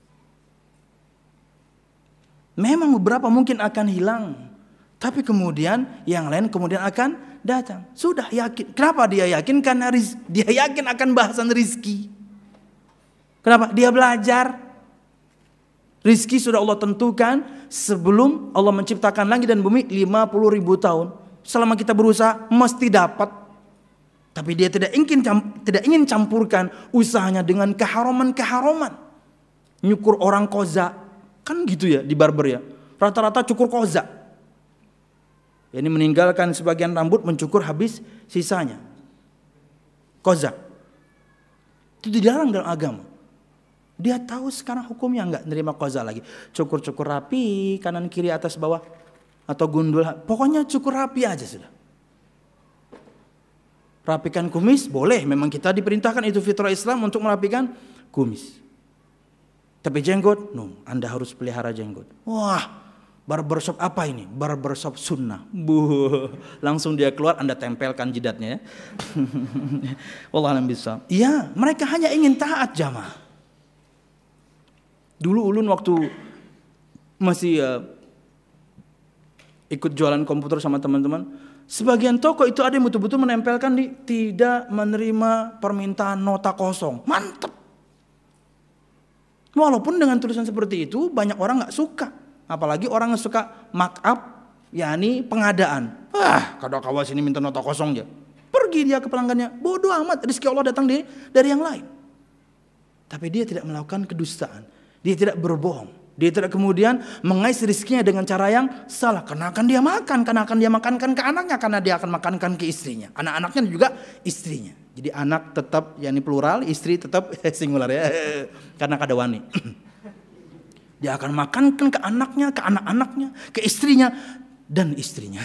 Memang beberapa mungkin akan hilang, tapi kemudian yang lain kemudian akan datang. Sudah yakin. Kenapa dia yakin? Karena riz, dia yakin akan bahasan rizki. Kenapa? Dia belajar. Rizki sudah Allah tentukan sebelum Allah menciptakan langit dan bumi lima puluh ribu tahun. Selama kita berusaha mesti dapat. Tapi dia tidak ingin tidak ingin campurkan usahanya dengan keharaman-keharaman. Nyukur orang koza. Kan gitu ya di barber ya. Rata-rata cukur koza. Ini meninggalkan sebagian rambut mencukur habis sisanya. Koza. Itu dilarang dalam agama. Dia tahu sekarang hukumnya enggak nerima koza lagi. Cukur-cukur rapi kanan kiri atas bawah atau gundul. Pokoknya cukur rapi aja sudah. Rapikan kumis boleh. Memang kita diperintahkan itu fitrah Islam untuk merapikan kumis. Tapi jenggot, no, Anda harus pelihara jenggot. Wah, barbershop apa ini? Barbershop sunnah. Buh, langsung dia keluar, Anda tempelkan jidatnya ya. Wallahu a'lam bishawab. Iya, mereka hanya ingin taat jamaah. Dulu ulun waktu masih uh, ikut jualan komputer sama teman-teman, sebagian toko itu ada yang betul-betul menempelkan di tidak menerima permintaan nota kosong. Mantap. Walaupun dengan tulisan seperti itu banyak orang nggak suka, apalagi orang yang suka markup, yakni pengadaan. Ah, kalau kawas ini minta nota kosong ya, pergi dia ke pelanggannya. Bodoh amat, rezeki Allah datang dari dari yang lain. Tapi dia tidak melakukan kedustaan, dia tidak berbohong, dia tidak kemudian mengais rezekinya dengan cara yang salah. Karena akan dia makan, karena akan dia makankan ke anaknya, karena dia akan makankan ke istrinya, anak-anaknya juga istrinya. Jadi anak tetap yakni plural, istri tetap singular ya. Karena kada wani. Dia akan makankan ke anaknya, ke anak-anaknya, ke istrinya dan istrinya.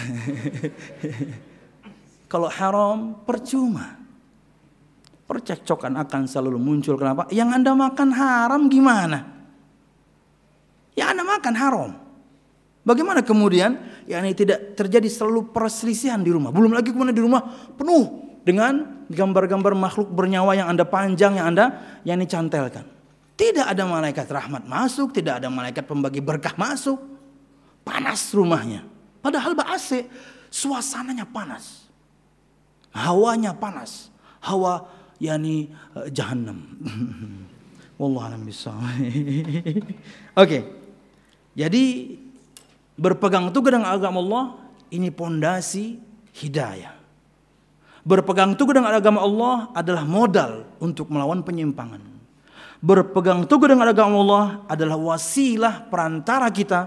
Kalau haram percuma. Percekcokan akan selalu muncul. Kenapa? Yang Anda makan haram gimana? Ya Anda makan haram. Bagaimana kemudian yakni tidak terjadi selalu perselisihan di rumah? Belum lagi kemudian di rumah penuh dengan gambar-gambar makhluk bernyawa yang Anda panjang, yang Anda yang dicantelkan. Tidak ada malaikat rahmat masuk, tidak ada malaikat pembagi berkah masuk. Panas rumahnya. Padahal A C, suasananya panas. Hawanya panas. Hawa yakni uh, jahannam. Wallahu a'lam bishawab. Oke. Jadi berpegang teguh dengan agama Allah ini pondasi hidayah. Berpegang teguh dengan agama Allah adalah modal untuk melawan penyimpangan. Berpegang teguh dengan agama Allah adalah wasilah perantara kita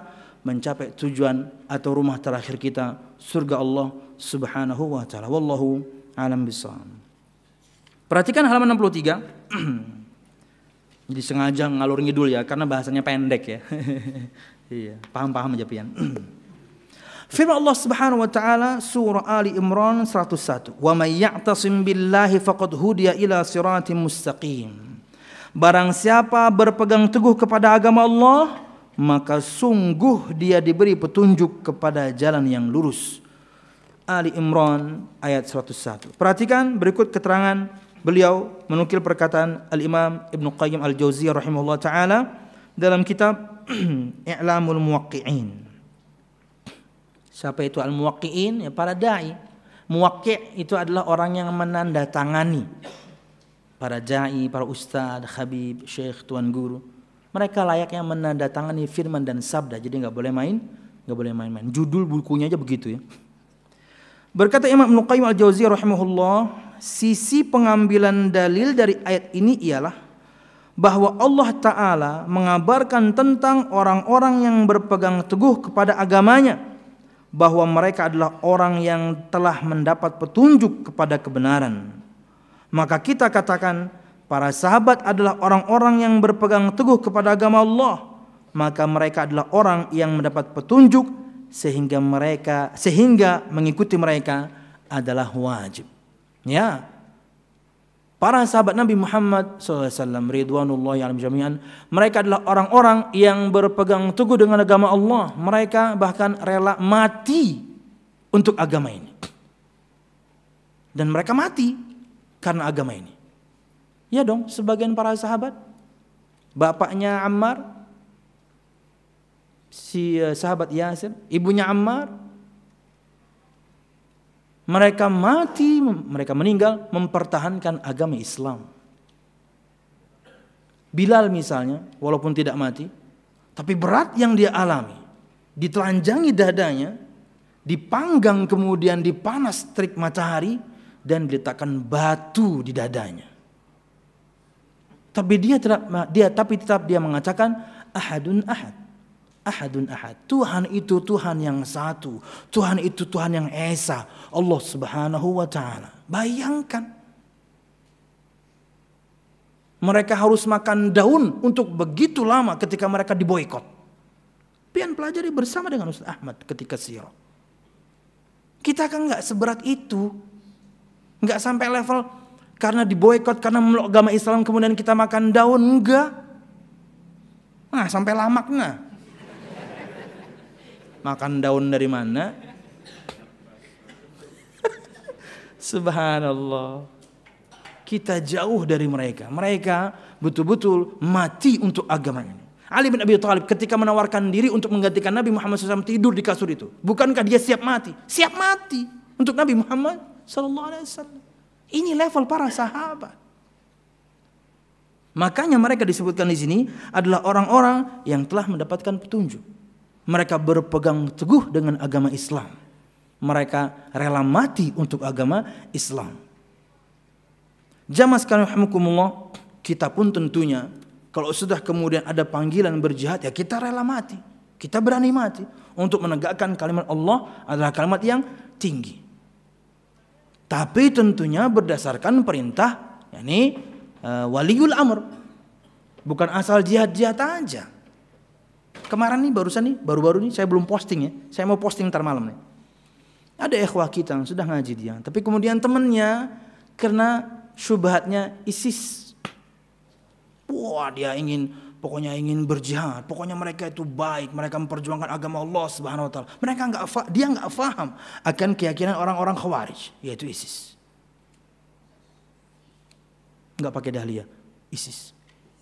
mencapai tujuan atau rumah terakhir kita, surga Allah Subhanahu wa taala. Wallahu a'lam bishawab. Perhatikan halaman enam puluh tiga. Jadi sengaja ngalur ngidul ya, karena bahasanya pendek ya. Iya, paham-paham aja pian. Firman Allah Subhanahu wa taala surah Ali Imran seratus satu. Wa may ya'tasim billahi faqad hudiya ila siratim mustaqim. Barang siapa berpegang teguh kepada agama Allah, maka sungguh dia diberi petunjuk kepada jalan yang lurus. Ali Imran ayat seratus satu. Perhatikan berikut keterangan beliau menukil perkataan Al-Imam Ibnu Qayyim Al-Jauziyah rahimahullah taala dalam kitab I'lamul Muwaqqi'in. Siapa itu al-muwaqqi'in? Ya para dai. Muwaqki' itu adalah orang yang menandatangani. Para dai, para ustadz, habib, syekh, tuan guru. Mereka layaknya menandatangani firman dan sabda. Jadi enggak boleh main, enggak boleh main-main. Judul bukunya aja begitu ya. Berkata Imam Ibnu Qayyim Al-Jauziyah rahimahullah, sisi pengambilan dalil dari ayat ini ialah bahwa Allah Ta'ala mengabarkan tentang orang-orang yang berpegang teguh kepada agamanya, bahwa mereka adalah orang yang telah mendapat petunjuk kepada kebenaran. Maka kita katakan para sahabat adalah orang-orang yang berpegang teguh kepada agama Allah, maka mereka adalah orang yang mendapat petunjuk sehingga mereka sehingga mengikuti mereka adalah wajib. Ya. Para sahabat Nabi Muhammad shallallahu alaihi wasallam ridwanullahi alaihim jami'an, mereka adalah orang-orang yang berpegang teguh dengan agama Allah. Mereka bahkan rela mati untuk agama ini. Dan mereka mati karena agama ini. Ya dong, sebagian para sahabat, bapaknya Ammar, si sahabat Yasir, ibunya Ammar, mereka mati, mereka meninggal mempertahankan agama Islam. Bilal misalnya, walaupun tidak mati, tapi berat yang dia alami, ditelanjangi dadanya, dipanggang kemudian dipanas terik matahari dan diletakkan batu di dadanya. Tapi dia tetap dia tapi tetap dia mengatakan ahadun ahad. Ahadun ahad. Tuhan itu Tuhan yang satu. Tuhan itu Tuhan yang esa. Allah Subhanahu wa taala. Bayangkan. Mereka harus makan daun untuk begitu lama ketika mereka diboikot. Pian pelajari bersama dengan Ustaz Ahmad ketika sirah. Kita kan enggak seberat itu. Enggak sampai level karena diboikot karena memeluk agama Islam kemudian kita makan daun, enggak. Nah, sampai lamak nah. Makan daun dari mana? Subhanallah. Kita jauh dari mereka. Mereka betul-betul mati untuk agama ini. Ali bin Abi Thalib ketika menawarkan diri untuk menggantikan Nabi Muhammad shallallahu alaihi wasallam tidur di kasur itu. Bukankah dia siap mati? Siap mati untuk Nabi Muhammad shallallahu alaihi wasallam. Ini level para sahabat. Makanya mereka disebutkan di sini adalah orang-orang yang telah mendapatkan petunjuk. Mereka berpegang teguh dengan agama Islam. Mereka rela mati untuk agama Islam. Jamaah sekalian rahimakumullah, kita pun tentunya kalau sudah kemudian ada panggilan berjihad, ya kita rela mati. Kita berani mati untuk menegakkan kalimat Allah adalah kalimat yang tinggi. Tapi tentunya berdasarkan perintah, yakni uh, waliul amr. Bukan asal jihad-jihad aja. Kemarin nih barusan nih, baru-baru nih saya belum posting ya. Saya mau posting ntar malam nih. Ada ikhwah kita yang sudah ngaji dia, tapi kemudian temannya karena syubhatnya ISIS. Wah, dia ingin pokoknya ingin berjihad. Pokoknya mereka itu baik, mereka memperjuangkan agama Allah Subhanahu wa taala. Mereka enggak dia enggak paham akan keyakinan orang-orang Khawarij, yaitu ISIS. Enggak pakai dahlia, ISIS.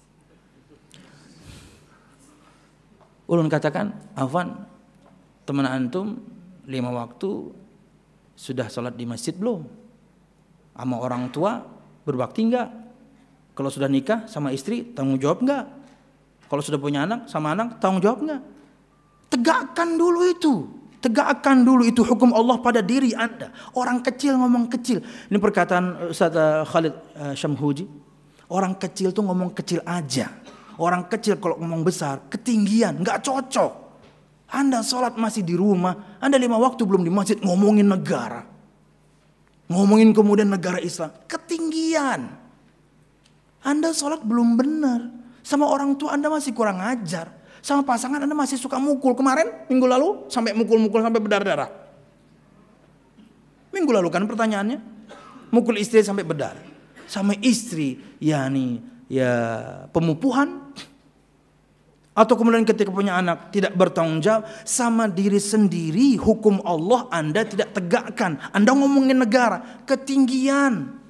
Ulun katakan, Afwan, teman antum lima waktu sudah sholat di masjid belum? Sama orang tua berbakti enggak? Kalau sudah nikah sama istri tanggung jawab enggak? Kalau sudah punya anak sama anak tanggung jawab enggak? Tegakkan dulu itu. Tegakkan dulu itu hukum Allah pada diri Anda. Orang kecil ngomong kecil. Ini perkataan Ustaz Khalid Syamhuji. Orang kecil tuh ngomong kecil aja. Orang kecil kalau ngomong besar, ketinggian, nggak cocok. Anda sholat masih di rumah, Anda lima waktu belum di masjid, ngomongin negara. Ngomongin kemudian negara Islam, ketinggian. Anda sholat belum benar, sama orang tua Anda masih kurang ajar, sama pasangan Anda masih suka mukul. Kemarin, minggu lalu, sampai mukul-mukul sampai berdarah-darah. Minggu lalu kan pertanyaannya, mukul istri sampai berdarah. Sama istri, yakni ya pemupuhan. Atau kemudian ketika punya anak tidak bertanggung jawab sama diri sendiri, hukum Allah Anda tidak tegakkan. Anda ngomongin negara, ketinggian.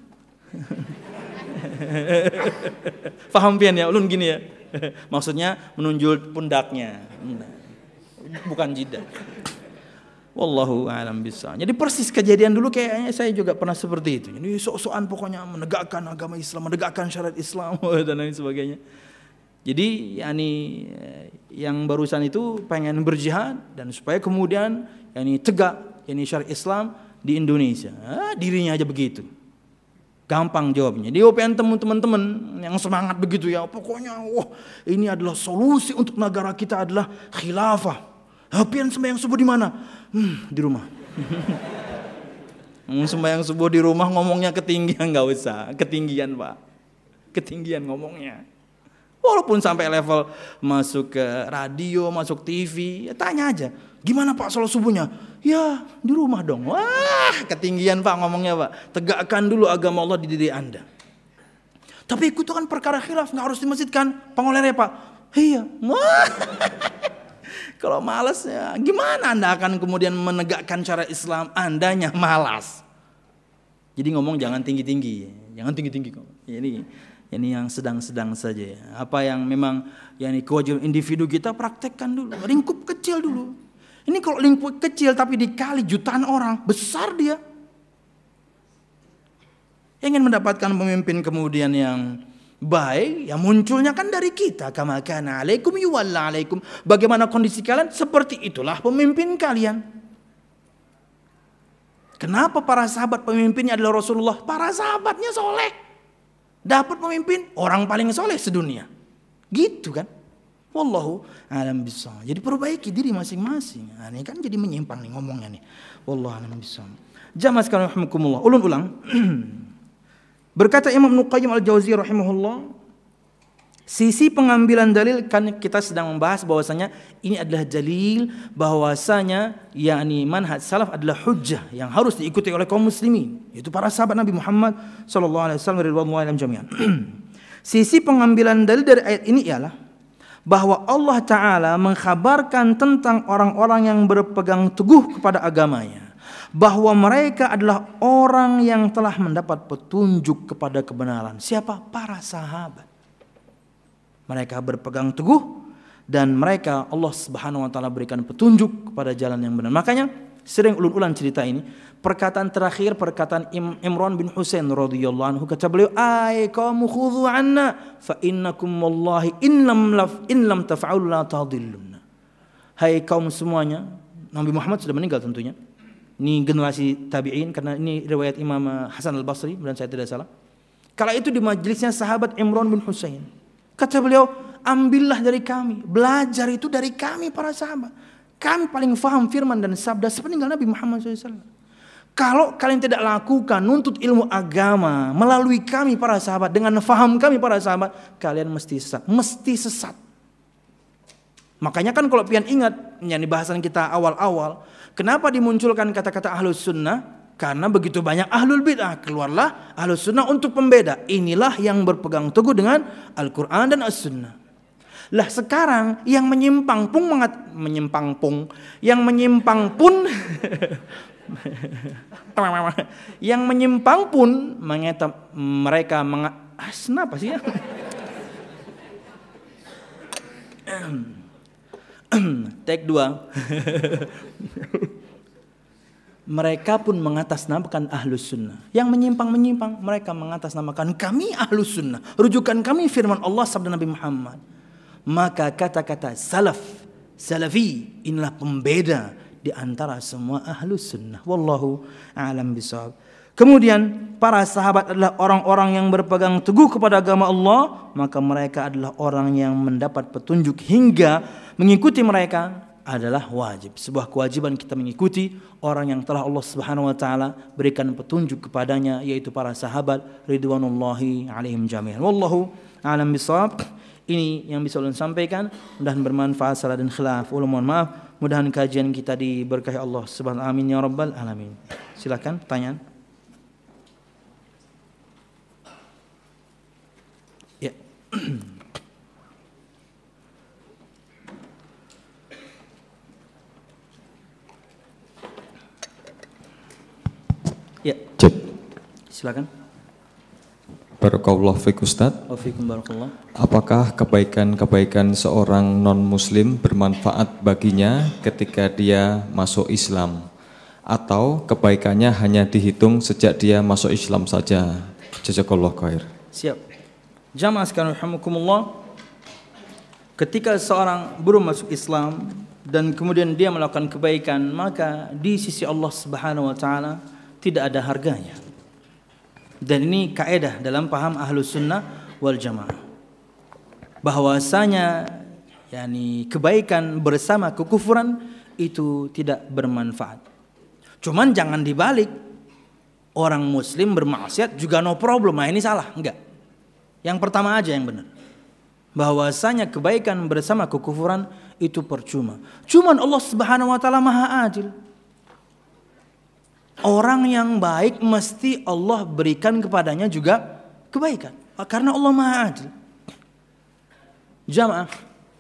Paham pian ya, ulun gini ya. Maksudnya menunjuk pundaknya, bukan jidat. Wallahu a'lam bishawab. Jadi persis kejadian dulu kayaknya saya juga pernah seperti itu. Jadi sok-sokan pokoknya menegakkan agama Islam, menegakkan syariat Islam dan lain sebagainya. Jadi yakni yang barusan itu pengen berjihad dan supaya kemudian yakni tegak yakni syariat Islam di Indonesia. Ah, dirinya aja begitu. Gampang jawabnya. Dia pengen teman-teman yang semangat begitu ya. Pokoknya wah, ini adalah solusi untuk negara kita adalah khilafah. Pian sembahyang subuh di mana? Hmm, di rumah. Sembahyang subuh di rumah ngomongnya ketinggian, enggak usah. Ketinggian, Pak. Ketinggian ngomongnya. Walaupun sampai level masuk ke radio, masuk T V, ya tanya aja. Gimana Pak sholat subuhnya? Ya di rumah dong. Wah ketinggian Pak ngomongnya Pak. Tegakkan dulu agama Allah di diri Anda. Tapi itu kan perkara khilaf, nggak harus di masjid kan? Pengolehnya Pak. Iya. Kalau malas ya gimana Anda akan kemudian menegakkan cara Islam? Andanya malas. Jadi ngomong jangan tinggi-tinggi. Jangan tinggi-tinggi. Ini ini yang sedang-sedang saja ya. Apa yang memang yakni kewajiban individu kita praktekkan dulu. Lingkup kecil dulu. Ini kalau lingkup kecil tapi dikali jutaan orang, besar dia. Ingin mendapatkan pemimpin kemudian yang baik, yang munculnya kan dari kita. Kama kana alaikum yuwalla alaikum. Bagaimana kondisi kalian? Seperti itulah pemimpin kalian. Kenapa para sahabat pemimpinnya adalah Rasulullah? Para sahabatnya soleh. Dapat pemimpin orang paling soleh sedunia. Gitu kan? Wallahu a'lam bishawab. Jadi perbaiki diri masing-masing. Nah, ini kan jadi menyimpang nih ngomongnya nih. Wallahu a'lam bishawab. Jamaah sekalian rahimakumullah. Ulun ulang. Berkata Imam Ibnu Qayyim Al-Jauziyah rahimahullah, sisi pengambilan dalil kan kita sedang membahas bahwasanya ini adalah dalil bahwasanya yakni manhaj salaf adalah hujjah yang harus diikuti oleh kaum muslimin, yaitu para sahabat Nabi Muhammad sallallahu alaihi wasallam radhiyallahu anhum jami'an. Sisi pengambilan dalil dari ayat ini ialah bahwa Allah Ta'ala mengkhabarkan tentang orang-orang yang berpegang teguh kepada agamanya, bahwa mereka adalah orang yang telah mendapat petunjuk kepada kebenaran. Siapa? Para sahabat. Mereka berpegang teguh dan mereka Allah Subhanahu wa taala berikan petunjuk kepada jalan yang benar. Makanya sering ulun-ulan cerita ini. Perkataan terakhir perkataan Imran bin Husain radhiyallahu anhu, kata beliau, "Ai qaum khudhu anna fa innakum wallahi in lam laf in lam taf'alu la tadillun." Hai kaum semuanya, Nabi Muhammad sudah meninggal tentunya. Ini generasi tabi'in karena ini riwayat Imam Hasan Al-Basri dan saya tidak salah. Kala itu di majelisnya sahabat Imran bin Husain. Kata beliau, ambillah dari kami, belajar itu dari kami para sahabat. Kami paling faham firman dan sabda sepeninggal Nabi Muhammad shallallahu alaihi wasallam. Kalau kalian tidak lakukan nuntut ilmu agama melalui kami para sahabat, dengan faham kami para sahabat, kalian mesti sesat, mesti sesat. Makanya kan kalau pian ingat, yang bahasan kita awal-awal, kenapa dimunculkan kata-kata ahlus sunnah? Karena begitu banyak ahlul bid'ah, keluarlah ahlus sunnah untuk pembeda. Inilah yang berpegang teguh dengan Al-Quran dan As-Sunnah. Lah sekarang yang menyimpang pun mengat, menyimpang pun, yang menyimpang pun, yang menyimpang pun mengeta, mereka mengat, ah, kenapa sih ya? Take dua. Mereka pun mengatasnamakan ahlus sunnah. Yang menyimpang-menyimpang, mereka mengatasnamakan kami ahlus sunnah. Rujukan kami firman Allah sabda Nabi Muhammad. Maka kata-kata salaf, salafi, inilah pembeda di antara semua ahlus sunnah. Wallahu a'lam bishawab. Kemudian para sahabat adalah orang-orang yang berpegang teguh kepada agama Allah. Maka mereka adalah orang yang mendapat petunjuk hingga mengikuti mereka adalah wajib. Sebuah kewajiban kita mengikuti orang yang telah Allah Subhanahu wa taala berikan petunjuk kepadanya, yaitu para sahabat ridwanullahi alaihim jami'an. Wallahu a'lam bishawab. Ini yang bisa ulun sampaikan, mudah-mudahan bermanfaat. Salah dan khilaf ulun mohon maaf. Mudah-mudahan kajian kita diberkahi Allah Subhanahu wa taala. Amin ya rabbal alamin. Silakan pertanyaan. Ya. Ya. Cep. Silakan. Barakallahu fiik Ustaz. Wafikum barakallah. Apakah kebaikan-kebaikan seorang non-muslim bermanfaat baginya ketika dia masuk Islam? Atau kebaikannya hanya dihitung sejak dia masuk Islam saja? Jazakallahu khair. Siap. Jamaah sekalian rahimakumullah. Ketika seorang baru masuk Islam dan kemudian dia melakukan kebaikan, maka di sisi Allah Subhanahu wa taala tidak ada harganya. Dan ini kaidah dalam paham Ahlus Sunnah wal Jamaah, bahwasanya yakni kebaikan bersama kekufuran itu tidak bermanfaat. Cuman jangan dibalik, orang muslim bermaksiat juga no problem. Nah ini salah, enggak. Yang pertama aja yang benar, bahwasanya kebaikan bersama kekufuran itu percuma. Cuman Allah Subhanahu wa taala Maha Adil. Orang yang baik mesti Allah berikan kepadanya juga kebaikan, karena Allah Maha Adil. Jamaah,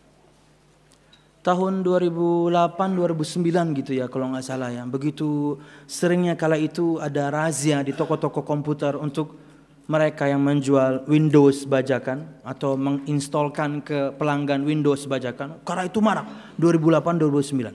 tahun dua ribu delapan dua ribu sembilan gitu ya kalau nggak salah ya. Begitu seringnya kala itu ada razia di toko-toko komputer untuk mereka yang menjual Windows bajakan atau menginstalkan ke pelanggan Windows bajakan. Karena itu marak dua ribu delapan dua ribu sembilan.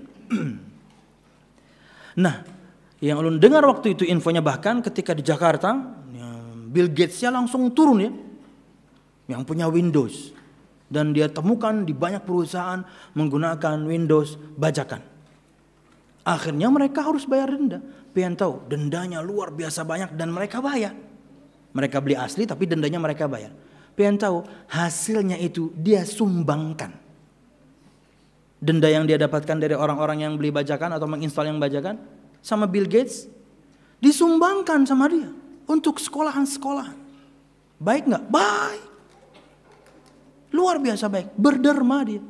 Nah, yang ulun dengar waktu itu infonya, bahkan ketika di Jakarta Bill Gates-nya langsung turun ya, yang punya Windows, dan dia temukan di banyak perusahaan menggunakan Windows bajakan. Akhirnya mereka harus bayar denda. Pengen tahu, dendanya luar biasa banyak dan mereka bayar. Mereka beli asli tapi dendanya mereka bayar. Pengen tahu, hasilnya itu dia sumbangkan. Denda yang dia dapatkan dari orang-orang yang beli bajakan atau menginstal yang bajakan sama Bill Gates disumbangkan sama dia untuk sekolahan-sekolahan. Baik nggak? Baik. Luar biasa baik. Berderma dia.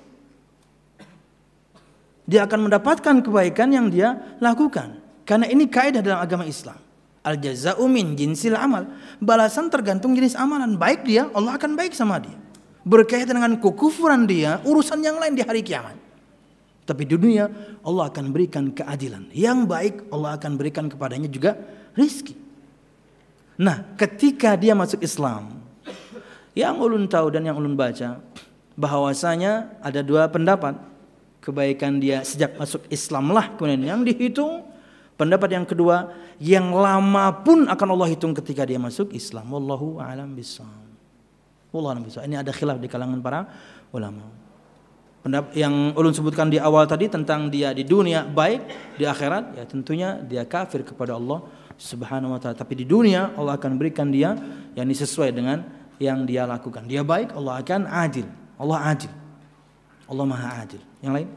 Dia akan mendapatkan kebaikan yang dia lakukan. Karena ini kaidah dalam agama Islam. Al-jaza'u min jinsil amal. Balasan tergantung jenis amalan. Baik dia, Allah akan baik sama dia. Berkaitan dengan kekufuran dia, urusan yang lain di hari kiamat. Tapi di dunia Allah akan berikan keadilan. Yang baik Allah akan berikan kepadanya juga rizki. Nah, ketika dia masuk Islam, yang ulun tahu dan yang ulun baca, bahwasanya ada dua pendapat. Kebaikan dia sejak masuk Islam lah kemudian yang dihitung. Pendapat yang kedua, yang lama pun akan Allah hitung ketika dia masuk Islam. Wallahu a'lam bishawab. Wallahu a'lam bishawab. Ini ada khilaf di kalangan para ulama. Yang ulun sebutkan di awal tadi tentang dia di dunia baik, di akhirat ya tentunya dia kafir kepada Allah Subhanahu wa taala. Tapi di dunia Allah akan berikan dia yang sesuai dengan yang dia lakukan. Dia baik, Allah akan adil. Allah adil. Allah Maha Adil. Yang lain?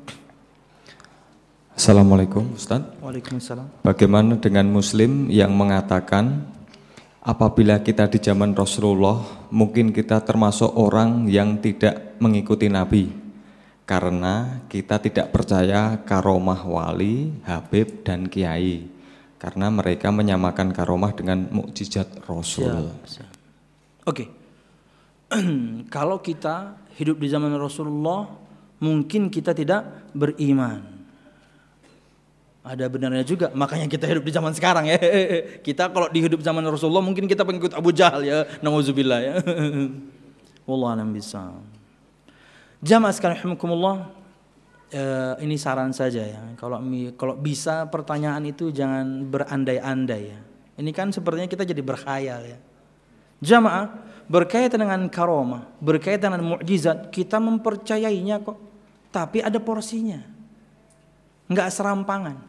Assalamualaikum Ustaz. Waalaikumsalam. Bagaimana dengan muslim yang mengatakan apabila kita di zaman Rasulullah mungkin kita termasuk orang yang tidak mengikuti Nabi karena kita tidak percaya karomah wali, habib dan kiai, karena mereka menyamakan karomah dengan mukjizat Rasul. Siap, siap. Oke. Kalau kita hidup di zaman Rasulullah, mungkin kita tidak beriman. Ada benarnya juga, makanya kita hidup di zaman sekarang ya. Kita kalau di hidup zaman Rasulullah mungkin kita pengikut Abu Jahal ya, nauzubillah ya. Wallahu a'lam bishawab. Jamaah sekalian rahimakumullah, eh, ini saran saja ya. Kalau kalau bisa pertanyaan itu jangan berandai-andai ya. Ini kan sepertinya kita jadi berkhayal ya. Jamaah, berkaitan dengan karomah, berkaitan dengan mukjizat, kita mempercayainya kok. Tapi ada porsinya. Enggak serampangan.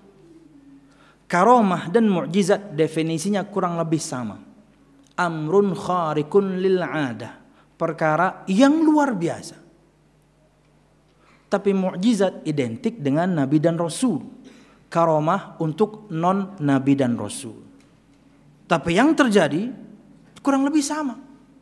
Karomah dan mukjizat definisinya kurang lebih sama. Amrun khariqun lil 'adah. Perkara yang luar biasa. Tapi mukjizat identik dengan nabi dan rasul. Karomah untuk non nabi dan rasul. Tapi yang terjadi kurang lebih sama.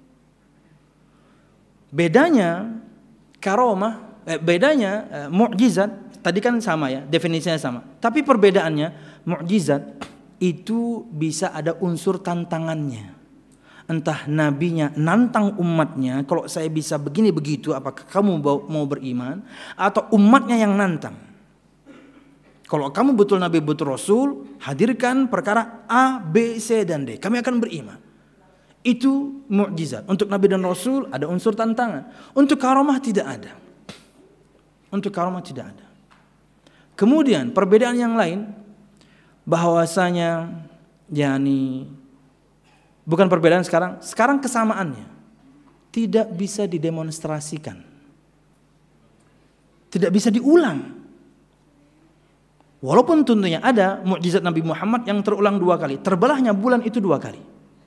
Bedanya karomah, eh, bedanya eh, mukjizat tadi kan sama ya, definisinya sama. Tapi perbedaannya mukjizat itu bisa ada unsur tantangannya. Entah nabinya nantang umatnya, kalau saya bisa begini begitu, apakah kamu mau beriman? Atau umatnya yang nantang. Kalau kamu betul nabi betul rasul, hadirkan perkara A, B, C dan D, kami akan beriman. Itu mukjizat. Untuk nabi dan rasul ada unsur tantangan. Untuk karomah tidak ada. Untuk karomah tidak ada. Kemudian perbedaan yang lain, bahwasanya yakni bukan perbedaan sekarang, sekarang kesamaannya tidak bisa didemonstrasikan. Tidak bisa diulang. Walaupun tentunya ada mukjizat Nabi Muhammad yang terulang dua kali, terbelahnya bulan itu dua kali.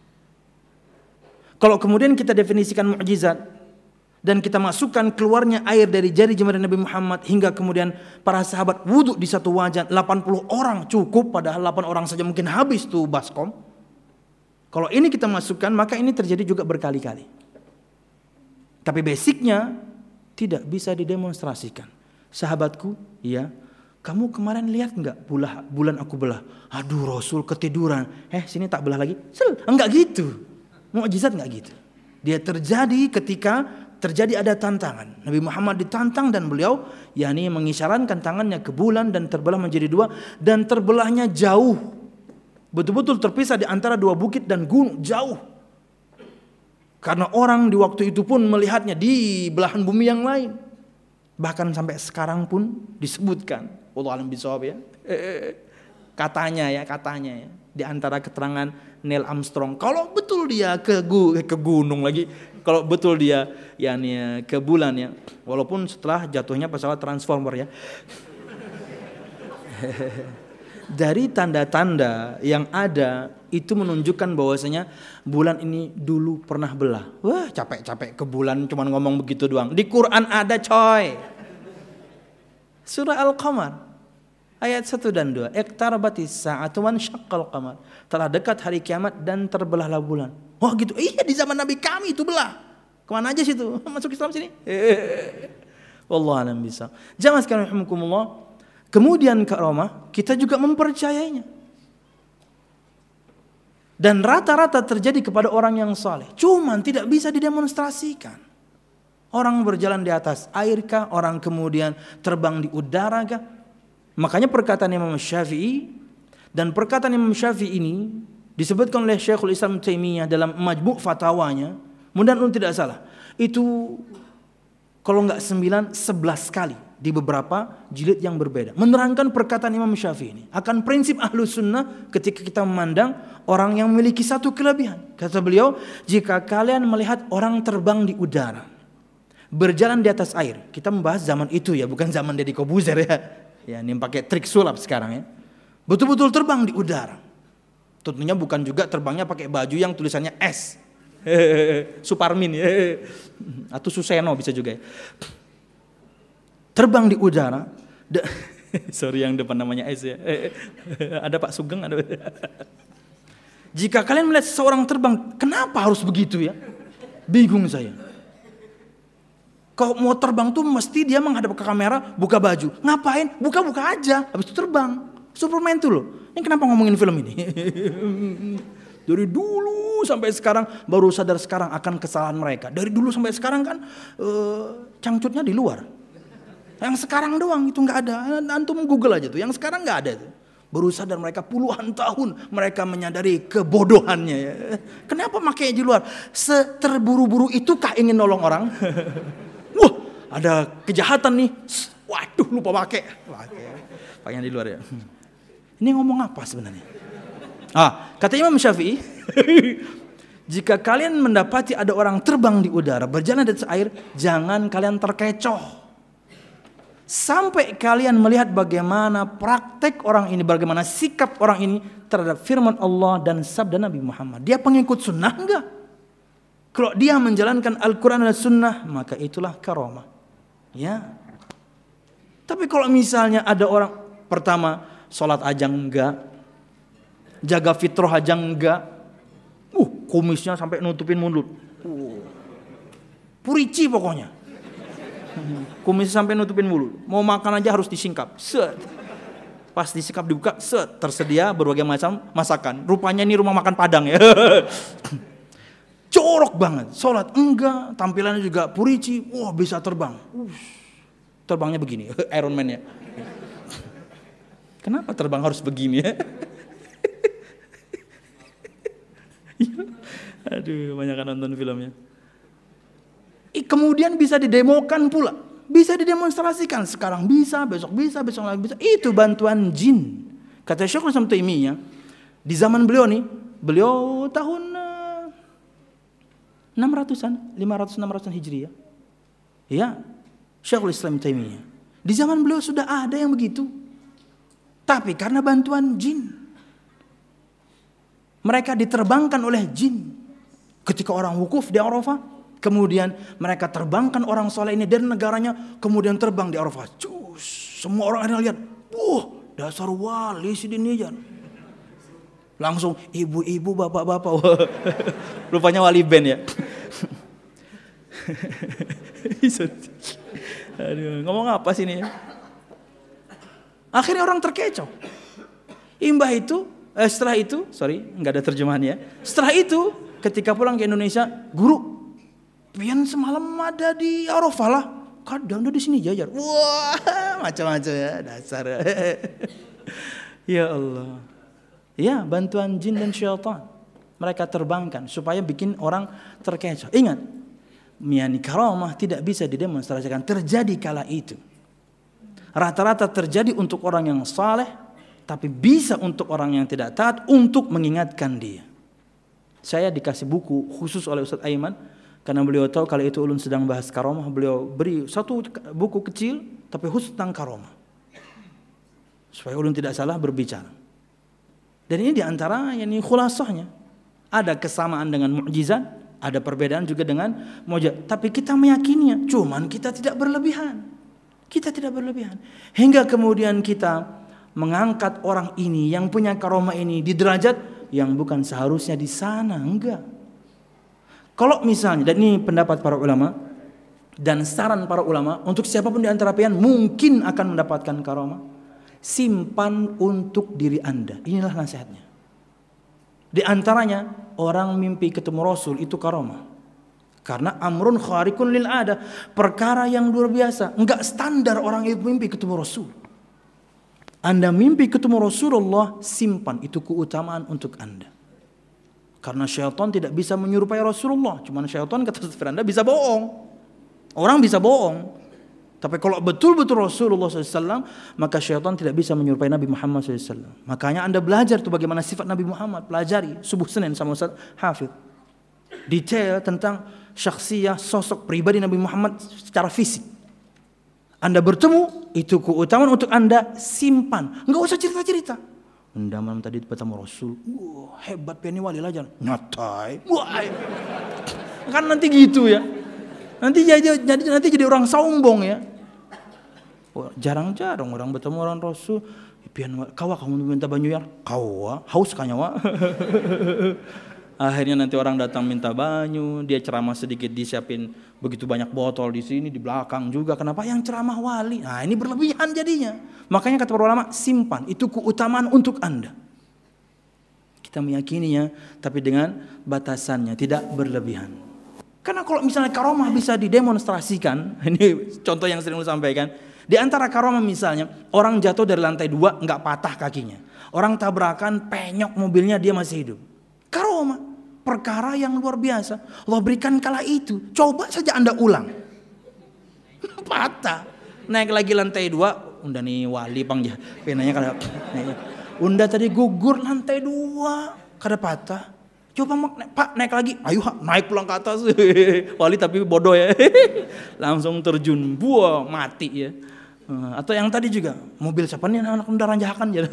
Kalau kemudian kita definisikan mukjizat dan kita masukkan keluarnya air dari jari jemari Nabi Muhammad hingga kemudian para sahabat wudhu di satu wajan, delapan puluh orang cukup, padahal delapan orang saja mungkin habis tuh baskom. Kalau ini kita masukkan, maka ini terjadi juga berkali-kali. Tapi basicnya tidak bisa didemonstrasikan. Sahabatku, ya, kamu kemarin lihat enggak bulan, bulan aku belah? Aduh, Rasul ketiduran. Eh, sini tak belah lagi. Sel, enggak gitu. Mukjizat enggak gitu. Dia terjadi ketika terjadi ada tantangan. Nabi Muhammad ditantang dan beliau yakni mengisyaratkan tangannya ke bulan dan terbelah menjadi dua, dan terbelahnya jauh. Betul-betul terpisah di antara dua bukit dan gunung, jauh. Karena orang di waktu itu pun melihatnya di belahan bumi yang lain. Bahkan sampai sekarang pun disebutkan, wallahu a'lam bishawab ya. Katanya ya, katanya ya, di antara keterangan Neil Armstrong, kalau betul dia ke gu, ke gunung lagi, kalau betul dia yakni ke bulan ya, walaupun setelah jatuhnya pesawat Transformer ya. Dari tanda-tanda yang ada itu menunjukkan bahwasanya bulan ini dulu pernah belah. Wah, capek-capek ke bulan cuman ngomong begitu doang. Di Quran ada, coy. Surah Al-Qamar ayat satu dan dua. Iqtarabatis sa'atu wan syaqqal qamar. Telah dekat hari kiamat dan terbelahlah bulan. Wah, gitu. Iya, di zaman Nabi kami itu belah. Kemana aja situ? Masuk Islam sini. Wallahu a'lam bishawab. Jamaah sekalian rahimakumullah. Kemudian karomah kita juga mempercayainya. Dan rata-rata terjadi kepada orang yang saleh. Cuman tidak bisa didemonstrasikan. Orang berjalan di atas air kah? Orang kemudian terbang di udara kah? Makanya perkataan Imam Syafi'i, dan perkataan Imam Syafi'i ini disebutkan oleh Syekhul Islam Taimiyah dalam Majmu' Fatawanya. Mudah-mudahan tidak salah. Itu kalau enggak sembilan, sebelas kali di beberapa jilid yang berbeda menerangkan perkataan Imam Syafi'i ini akan prinsip Ahlus Sunnah ketika kita memandang orang yang memiliki satu kelebihan. Kata beliau, jika kalian melihat orang terbang di udara, berjalan di atas air, kita membahas zaman itu ya, bukan zaman Deddy Kobuzer ya. Ya, ini pakai trik sulap sekarang ya. Betul-betul terbang di udara. Tentunya bukan juga terbangnya pakai baju yang tulisannya S. Suparmin ya. Atau Suseno bisa juga ya. Terbang di udara. Sorry yang depan namanya S ya. Ada Pak Sugeng ada. Jika kalian melihat seseorang terbang, kenapa harus begitu ya? Bingung saya. Kalau mau terbang tuh mesti dia menghadap ke kamera, buka baju. Ngapain? Buka-buka aja, habis itu terbang. Superman tuh loh. Ini kenapa ngomongin film ini? Dari dulu sampai sekarang baru sadar sekarang akan kesalahan mereka. Dari dulu sampai sekarang kan uh, cangcutnya di luar. Yang sekarang doang itu nggak ada. Antum Google aja tuh. Yang sekarang nggak ada tuh. Baru sadar mereka puluhan tahun mereka menyadari kebodohannya. Ya. Kenapa makanya di luar? Seterburu-buru itukah ingin nolong orang? Wah, ada kejahatan nih. Waduh, lupa pakai. Pakai. Pakainya di luar ya. Ini ngomong apa sebenarnya? Ah, kata Imam Syafi'i, jika kalian mendapati ada orang terbang di udara, berjalan di atas air, jangan kalian terkecoh. Sampai kalian melihat bagaimana praktek orang ini, bagaimana sikap orang ini terhadap firman Allah dan sabda Nabi Muhammad. Dia pengikut sunnah enggak? Kalau dia menjalankan Al-Quran dan Sunnah, maka itulah karomah. Ya. Tapi kalau misalnya ada orang pertama sholat aja enggak, jaga fitrah aja enggak, uh kumisnya sampai nutupin mulut, uh, purici pokoknya, kumis sampai nutupin mulut, mau makan aja harus disingkap, set, pas disikap dibuka, set, tersedia berbagai macam masakan, rupanya ini rumah makan Padang ya. Corok banget, sholat enggak, tampilannya juga purici, wah bisa terbang, uh, terbangnya begini, Iron Man ya. Kenapa terbang harus begini ya? Aduh, banyak kan nonton filmnya. Kemudian bisa didemokan pula, bisa didemonstrasikan, sekarang bisa, besok bisa, besok lagi bisa. Itu bantuan jin. Kata Syekhul Islam Taimiyah, di zaman beliau nih, beliau tahun enam ratusan, lima ratus enam ratusan Hijriah. Ya, Syekhul Islam Taimiyah. Di zaman beliau sudah ada yang begitu. Tapi karena bantuan jin, mereka diterbangkan oleh jin. Ketika orang wukuf di Arafah, kemudian mereka terbangkan orang soleh ini dari negaranya, kemudian terbang di Arafah. Cus, semua orang ada lihat, wah dasar wali si Dinijan. Langsung ibu-ibu, bapak-bapak, rupanya wali band ya. Aduh, ngomong apa sih ini? Akhirnya orang terkecoh. Imbah itu, eh, setelah itu, sorry, nggak ada terjemahannya. Setelah itu, ketika pulang ke Indonesia, guru, pian semalam ada di Arafah lah, kadang udah di sini jajar. Wah, macam-macam ya, dasar. Ya Allah. Ya, bantuan jin dan syaitan. Mereka terbangkan supaya bikin orang terkecoh. Ingat, yani karamah tidak bisa didemonstrasikan, terjadi kala itu. Rata-rata terjadi untuk orang yang saleh, tapi bisa untuk orang yang tidak taat untuk mengingatkan dia. Saya dikasih buku khusus oleh Ustaz Aiman, karena beliau tahu kalau itu ulun sedang bahas karamah, beliau beri satu buku kecil tapi khusus tentang karamah, supaya ulun tidak salah berbicara. Dan ini diantara yang ini khulasahnya. Ada kesamaan dengan mukjizat, ada perbedaan juga dengan mukjizat. Tapi kita meyakininya, cuman kita tidak berlebihan. Kita tidak berlebihan. Hingga kemudian kita mengangkat orang ini yang punya karamah ini di derajat yang bukan seharusnya di sana, enggak. Kalau misalnya, dan ini pendapat para ulama dan saran para ulama untuk siapapun di antara pian mungkin akan mendapatkan karamah, simpan untuk diri Anda. Inilah nasihatnya. Di antaranya orang mimpi ketemu Rasul itu karamah. Karena amrun kharikun lil ada, perkara yang luar biasa, enggak standar orang itu mimpi ketemu Rasul. Anda mimpi ketemu Rasulullah, simpan itu keutamaan untuk Anda. Karena syaitan tidak bisa menyerupai Rasulullah, cuman syaitan kata Ustaz Firanda bisa bohong. Orang bisa bohong. Tapi kalau betul-betul Rasulullah shallallahu alaihi wasallam, maka syaitan tidak bisa menyerupai Nabi Muhammad shallallahu alaihi wasallam. Makanya Anda belajar tuh bagaimana sifat Nabi Muhammad. Pelajari subuh Senin sama Ustaz Hafidh. Detail tentang syakhsiyah, sosok pribadi Nabi Muhammad secara fisik. Anda bertemu, itu keutamaan untuk Anda, simpan. Enggak usah cerita-cerita. Anda malam tadi bertemu Rasul. Wah, hebat piani wali lah jangan. Nyatai. Wah. Kan nanti gitu ya. Nanti jadi, jadi nanti jadi orang sombong ya. Oh, jarang-jarang orang bertemu orang Rasul, pian kawa kamu minta banyu ya? Kawa, haus kanya wa. Akhirnya nanti orang datang minta banyu, dia ceramah sedikit disiapin begitu banyak botol di sini, di belakang juga. Kenapa yang ceramah wali? Nah, ini berlebihan jadinya. Makanya kata para ulama, simpan, itu keutamaan untuk Anda. Kita meyakininya tapi dengan batasannya, tidak berlebihan. Karena kalau misalnya karamah bisa didemonstrasikan, ini contoh yang sering saya sampaikan. Di antara karamah misalnya, orang jatuh dari lantai dua nggak patah kakinya, orang tabrakan penyok mobilnya dia masih hidup. Karamah, perkara yang luar biasa. Allah berikan kala itu. Coba saja Anda ulang, patah, naik lagi lantai dua, unda nih wali pang ya, penanya kada, unda tadi gugur lantai dua, kada patah. Coba Pak naik lagi, ayo naik pulang ke atas. Wali tapi bodoh ya. Langsung terjun, buah mati ya. Atau yang tadi juga, mobil siapa nih anak muda ranjakan ya.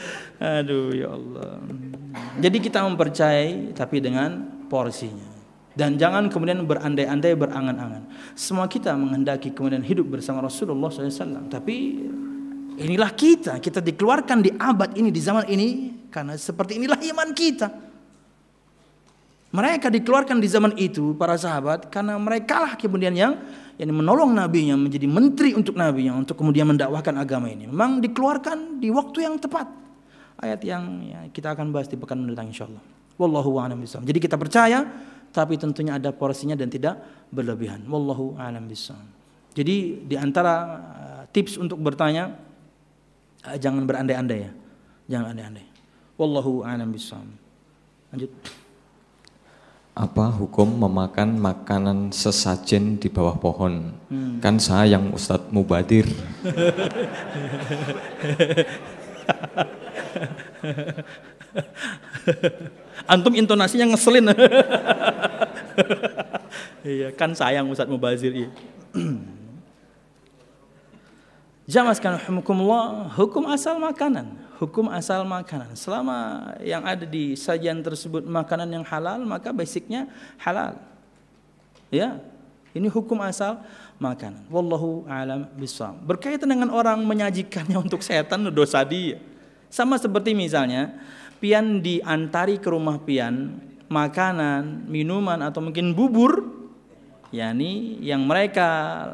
Aduh ya Allah. Jadi kita mempercayai tapi dengan porsinya. Dan jangan kemudian berandai-andai, berangan-angan. Semua kita menghendaki kemudian hidup bersama Rasulullah shallallahu alaihi wasallam. Tapi inilah kita, kita dikeluarkan di abad ini, di zaman ini, karena seperti inilah iman kita. Mereka dikeluarkan di zaman itu, para sahabat, karena mereka lah kemudian yang yang menolong nabinya, menjadi menteri untuk nabinya, untuk kemudian mendakwahkan agama ini. Memang dikeluarkan di waktu yang tepat. Ayat yang ya, kita akan bahas di pekan mendatang insyaallah. Wallahu a'lam bishawab. Jadi kita percaya, tapi tentunya ada porsinya dan tidak berlebihan. Wallahu a'lam bishawab. Jadi di antara uh, tips untuk bertanya, uh, jangan berandai-andai ya. Jangan andai-andai. Wallahu a'lam bishawab. Lanjut. Apa hukum memakan makanan sesajen di bawah pohon? Hmm. Kan saya yang Ustadz Mubadir. Antum intonasinya ngeselin. Iya, kan sayang Ustadz Mubazir. Iya. Jamaskan hukumullah, hukum asal makanan, hukum asal makanan. Selama yang ada di sajian tersebut makanan yang halal, maka basicnya halal. Ya, ini hukum asal makanan. Wallahu a'lam bishawab. Berkaitan dengan orang menyajikannya untuk setan, dosa dia. Sama seperti misalnya pian diantari ke rumah pian makanan, minuman atau mungkin bubur, yakni yang mereka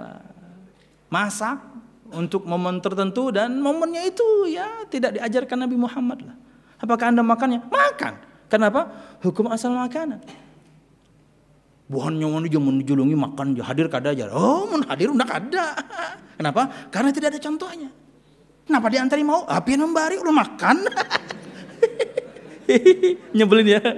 masak untuk momen tertentu dan momennya itu ya tidak diajarkan Nabi Muhammad lah. Apakah Anda makannya? Makan. Kenapa? Hukum asal makanan. Bukan yang dia menjulungi makan hadir kada aja. Oh, mun hadir udah kada. Kenapa? Karena tidak ada contohnya. Kenapa diantari mau? Api yang membari udah makan. Nyebelin ya.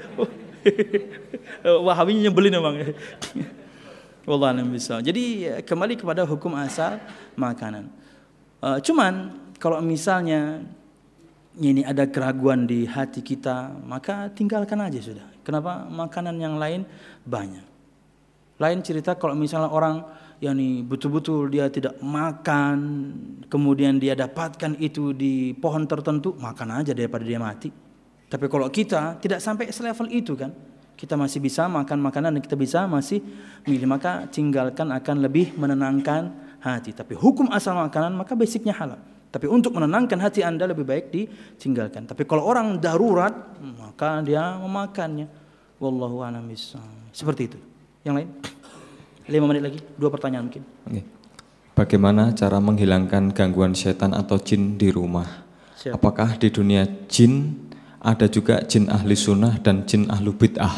Wahabi nyebelin emang. Wallahu a'lam bishawab. Jadi kembali kepada hukum asal makanan. Uh, cuman kalau misalnya ini ada keraguan di hati kita, maka tinggalkan aja sudah. Kenapa? Makanan yang lain banyak. Lain cerita kalau misalnya orang yang ini betul-betul dia tidak makan, kemudian dia dapatkan itu di pohon tertentu, makan aja daripada dia mati. Tapi kalau kita tidak sampai selevel itu kan, kita masih bisa makan makanan dan kita bisa masih milih, maka tinggalkan akan lebih menenangkan hati. Tapi hukum asal makanan maka basicnya halal. Tapi untuk menenangkan hati Anda lebih baik ditinggalkan. Tapi kalau orang darurat maka dia memakannya. Wallahu a'lam bishawab. Seperti itu. Yang lain? Lima menit lagi, dua pertanyaan mungkin. Oke. Bagaimana cara menghilangkan gangguan setan atau jin di rumah? Siap. Apakah di dunia jin ada juga jin ahli sunnah dan jin ahlu bid'ah?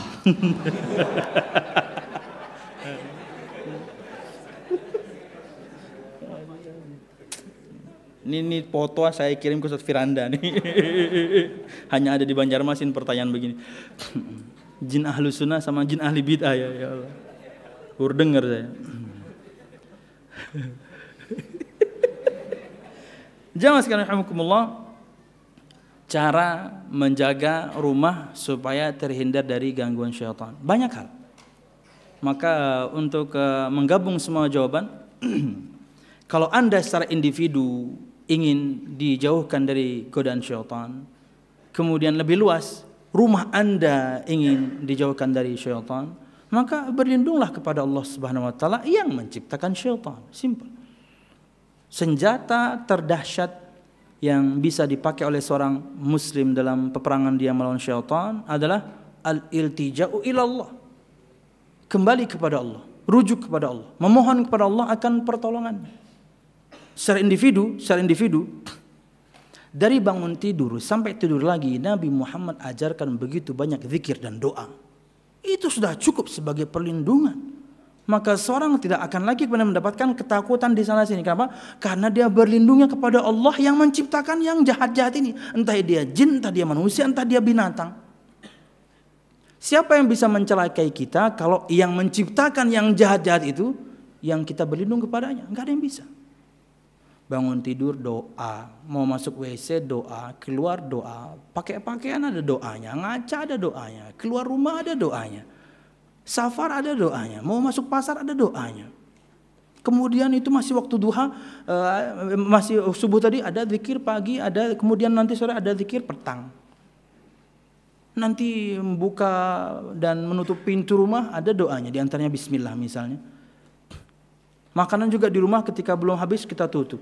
Ini, ini foto saya kirim ke Ustaz Firanda nih. Hanya ada di Banjarmasin pertanyaan begini. Jin ahlu sunnah sama jin ahli bid'ah ya, ya Allah. Baru dengar saya. Jamaah sekalian rahimakumullah. Cara menjaga rumah supaya terhindar dari gangguan syaitan. Banyak hal. Maka untuk uh, menggabung semua jawaban, kalau Anda secara individu ingin dijauhkan dari godaan syaitan, kemudian lebih luas, rumah Anda ingin dijauhkan dari syaitan, maka berlindunglah kepada Allah Subhanahu wa taala yang menciptakan syaitan. Simple. Senjata terdahsyat yang bisa dipakai oleh seorang muslim dalam peperangan dia melawan syaitan adalah al-iltija'u ilallah. Kembali kepada Allah, rujuk kepada Allah, memohon kepada Allah akan pertolongan. Secara individu, secara individu dari bangun tidur sampai tidur lagi Nabi Muhammad ajarkan begitu banyak zikir dan doa. Itu sudah cukup sebagai perlindungan. Maka seorang tidak akan lagi benar mendapatkan ketakutan di sana sini. Kenapa? Karena dia berlindungnya kepada Allah yang menciptakan yang jahat-jahat ini. Entah dia jin, entah dia manusia, entah dia binatang. Siapa yang bisa mencelakai kita kalau yang menciptakan yang jahat-jahat itu yang kita berlindung kepadanya? Enggak ada yang bisa. Bangun tidur doa, mau masuk W C doa, keluar doa, pakai pakaian ada doanya, ngaca ada doanya, keluar rumah ada doanya. Safar ada doanya, mau masuk pasar ada doanya. Kemudian itu masih waktu duha, uh, masih subuh tadi ada zikir pagi, ada kemudian nanti sore ada zikir petang. nanti membuka dan menutup pintu rumah ada doanya, di antaranya bismillah misalnya. Makanan juga di rumah ketika belum habis kita tutup.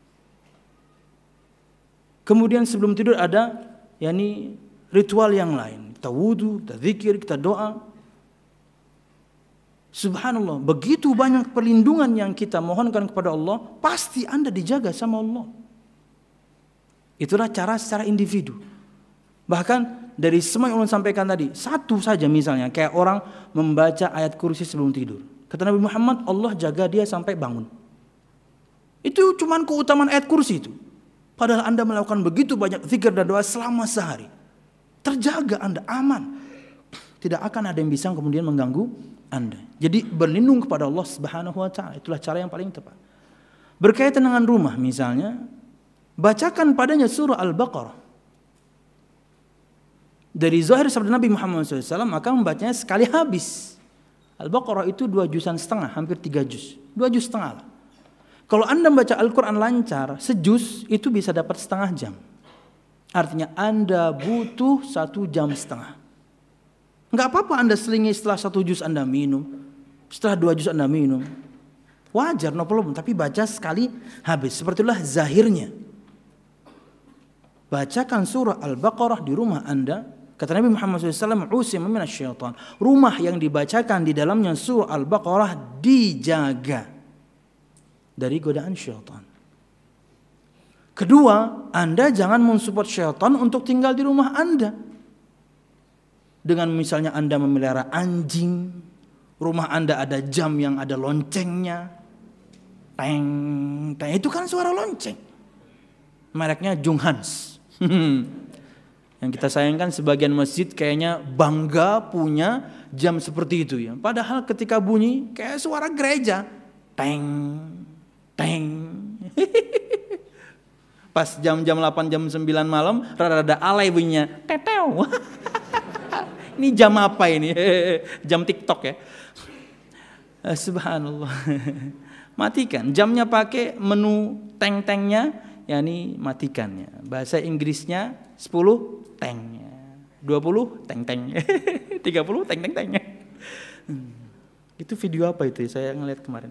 Kemudian sebelum tidur ada yakni ritual yang lain. Kita wudu, kita zikir, kita doa. Subhanallah, begitu banyak perlindungan yang kita mohonkan kepada Allah, pasti Anda dijaga sama Allah. Itulah cara secara individu. Bahkan dari semua yang Allah sampaikan tadi, satu saja misalnya, kayak orang membaca ayat kursi sebelum tidur. Kata Nabi Muhammad, Allah jaga dia sampai bangun. Itu cuman keutamaan ayat kursi itu. Padahal Anda melakukan begitu banyak zikir dan doa selama sehari. Terjaga Anda, aman. Tidak akan ada yang bisa kemudian mengganggu Anda. Jadi berlindung kepada Allah Subhanahu wa taala, itulah cara yang paling tepat. Berkaitan dengan rumah misalnya, bacakan padanya surah Al-Baqarah. Dari zahir sabda Nabi Muhammad shallallahu alaihi wasallam maka membacanya sekali habis. Al-Baqarah itu dua jusan setengah, hampir tiga juz. Dua juz setengah lah. Kalau Anda membaca Al-Quran lancar, sejuz itu bisa dapat setengah jam. Artinya Anda butuh satu jam setengah. Enggak apa-apa Anda selingi setelah satu juz Anda minum, setelah dua juz Anda minum. Wajar, no problem. Tapi baca sekali habis. Sepertilah zahirnya. Bacakan surah Al-Baqarah di rumah Anda. Kata Nabi Muhammad shallallahu alaihi wasallam, "Usima minasyaitan." Rumah yang dibacakan di dalamnya surah Al-Baqarah dijaga dari godaan syaitan. Kedua, Anda jangan mensupport syaitan untuk tinggal di rumah Anda. Dengan misalnya Anda memelihara anjing, rumah Anda ada jam yang ada loncengnya. Teng, teng, itu kan suara lonceng. Mereknya Junghans. Yang kita sayangkan sebagian masjid kayaknya bangga punya jam seperti itu ya. Padahal ketika bunyi kayak suara gereja. Teng, teng. Pas jam-jam delapan, jam sembilan malam rada-rada alay bunyinya. Tetew. Ini jam apa ini? Jam TikTok ya. Subhanallah. Matikan. Jamnya pakai menu teng-tengnya, yakni matikannya. Bahasa Inggrisnya sepuluh tengnya. dua puluh teng-teng. tiga puluh teng-teng-teng. Itu video apa itu? Saya ngeliat kemarin.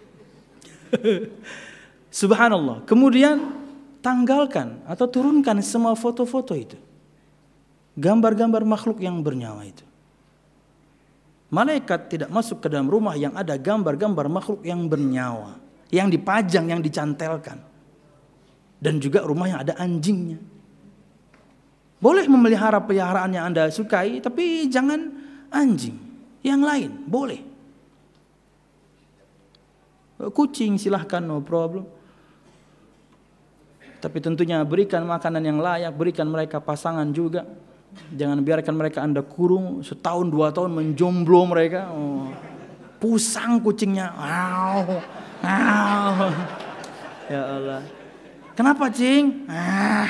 Subhanallah. Kemudian tanggalkan atau turunkan semua foto-foto itu. Gambar-gambar makhluk yang bernyawa itu. Malaikat tidak masuk ke dalam rumah yang ada gambar-gambar makhluk yang bernyawa, yang dipajang, yang dicantelkan. Dan juga rumah yang ada anjingnya. Boleh memelihara peliharaan yang Anda sukai, tapi jangan anjing. Yang lain boleh. Kucing silahkan, no problem. Tapi tentunya berikan makanan yang layak, berikan mereka pasangan juga. Jangan biarkan mereka Anda kurung setahun dua tahun menjomblo mereka. Oh, pusang kucingnya. Wow, wow. Ya Allah. Kenapa cing? Ah.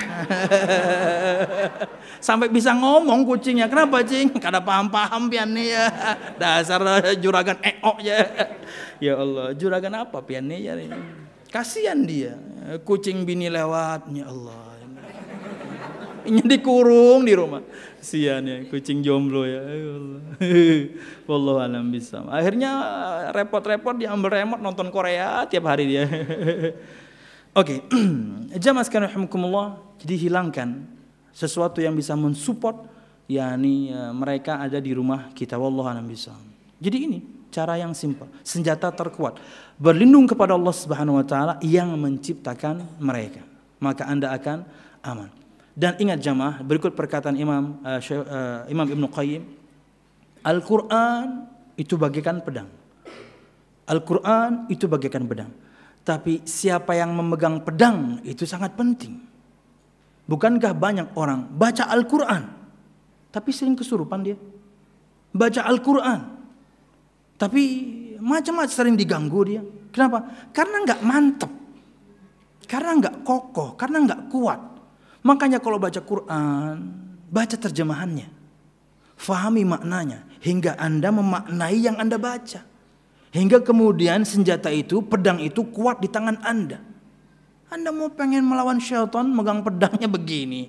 Sampai bisa ngomong kucingnya. Kenapa cing? Kada paham-paham pian nih ya. Dasar juragan eo ya. Ya Allah, juragan apa pian nih ya. Kasihan dia. Kucing bini lewat. Ya Allah. Ini dikurung di rumah. Sian ya, kucing jomblo ya. Wallahu a'lam bishawab. Akhirnya repot-repot diambil remote nonton Korea tiap hari dia. Oke. Okay. Jamaah sekalian rahimakumullah, jadi hilangkan sesuatu yang bisa mensupport yakni ya, mereka ada di rumah kita. Wallahu a'lam bishawab. Jadi ini cara yang simpel, senjata terkuat. Berlindung kepada Allah Subhanahu wa taala yang menciptakan mereka. Maka Anda akan aman. Dan ingat jamaah, berikut perkataan Imam uh, Syekh, uh, Imam Ibnu Qayyim, Al-Quran itu bagaikan pedang. Al-Quran itu bagaikan pedang. Tapi siapa yang memegang pedang itu sangat penting. Bukankah banyak orang baca Al-Quran, tapi sering kesurupan dia. Baca Al-Quran, tapi macam-macam sering diganggu dia. Kenapa? Karena nggak mantap, karena nggak kokoh, karena nggak kuat. Makanya kalau baca Quran, baca terjemahannya. Fahami maknanya. Hingga Anda memaknai yang Anda baca. Hingga kemudian senjata itu, pedang itu kuat di tangan Anda. Anda mau pengen melawan syaitan, megang pedangnya begini.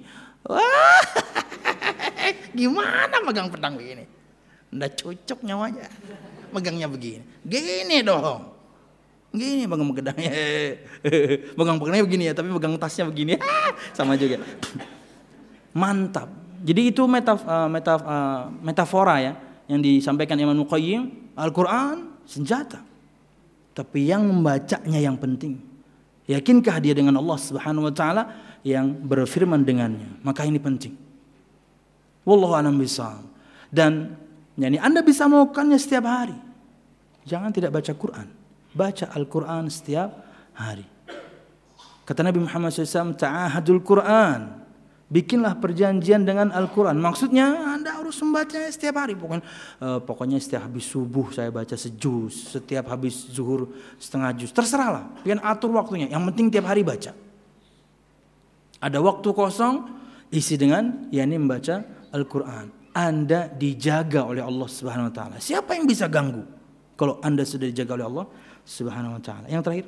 Wah, gimana megang pedang begini? Nggak cocok nyawanya. Megangnya begini. Gini dong. Gini megang pedangnya. Megang pedangnya begini ya, tapi megang tasnya begini. Sama juga. Mantap. Jadi itu metaf, uh, metaf, uh, metafora ya yang disampaikan Imam Al-Qayyim. Al-Quran senjata. Tapi yang membacanya yang penting. Yakinkah dia dengan Allah Subhanahu wa taala yang berfirman dengannya? Maka ini penting. Wallahu a'lam bishawab. Dan yani Anda bisa melakukannya setiap hari. Jangan tidak baca Quran. Baca Al-Quran setiap hari. Kata Nabi Muhammad shallallahu alaihi wasallam, ta'ahadul Quran. Bikinlah perjanjian dengan Al-Quran. Maksudnya Anda harus membacanya setiap hari. Pokoknya, uh, pokoknya setiap habis subuh saya baca sejuz. Setiap habis zuhur setengah juz. Terserahlah. Pian atur waktunya. Yang penting tiap hari baca. Ada waktu kosong, isi dengan yakni membaca Al-Quran. Anda dijaga oleh Allah Subhanahu wa taala. Siapa yang bisa ganggu kalau Anda sudah dijaga oleh Allah Subhanahu wa taala? Yang terakhir,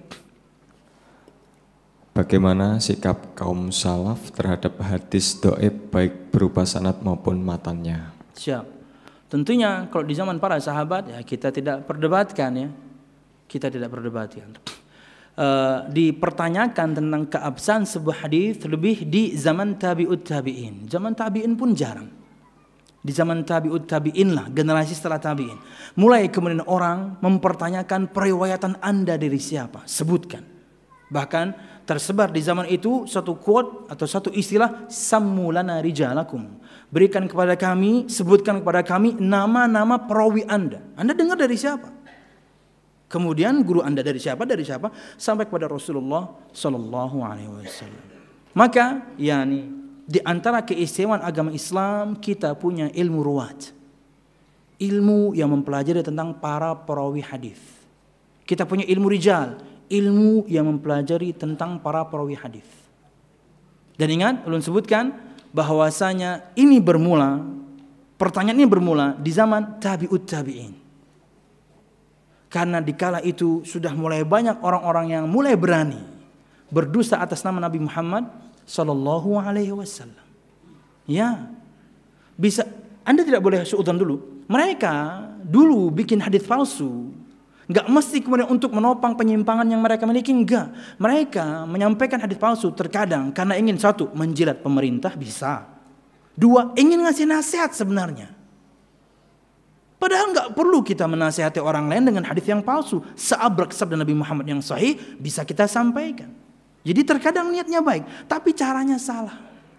bagaimana sikap kaum salaf terhadap hadis dhaif baik berupa sanad maupun matannya? Siap. Tentunya kalau di zaman para sahabat ya kita tidak perdebatkan ya. Kita tidak perdebatkan. Uh, dipertanyakan tentang keabsahan sebuah hadis lebih di zaman tabi'ut tabi'in. Zaman tabi'in pun jarang. Di zaman tabi'ut tabi'in lah, generasi setelah tabi'in. Mulai kemudian orang mempertanyakan periwayatan Anda dari siapa? Sebutkan. Bahkan tersebar di zaman itu satu quote atau satu istilah, sammulana rijalakum. Berikan kepada kami, sebutkan kepada kami nama-nama perawi Anda. Anda dengar dari siapa? Kemudian guru Anda dari siapa? Dari siapa? Sampai kepada Rasulullah sallallahu alaihi wasallam. Maka yakni di antara keistimewaan agama Islam kita punya ilmu ruwat. Ilmu yang mempelajari tentang para perawi hadis. Kita punya ilmu rijal, ilmu yang mempelajari tentang para perawi hadis. Dan ingat, ulun sebutkan bahwasanya ini bermula, pertanyaan ini bermula di zaman tabi'ut tabi'in. Karena dikala itu sudah mulai banyak orang-orang yang mulai berani berdusta atas nama Nabi Muhammad sallallahu alaihi wasallam. Ya. Bisa Anda tidak boleh suudzon dulu. Mereka dulu bikin hadis palsu. Enggak mesti kemudian untuk menopang penyimpangan yang mereka miliki, enggak. Mereka menyampaikan hadis palsu terkadang karena ingin satu, menjilat pemerintah bisa. Dua, ingin ngasih nasihat sebenarnya. Padahal enggak perlu kita menasihati orang lain dengan hadis yang palsu. Seabrek sabda Nabi Muhammad yang sahih bisa kita sampaikan. Jadi terkadang niatnya baik, tapi caranya salah.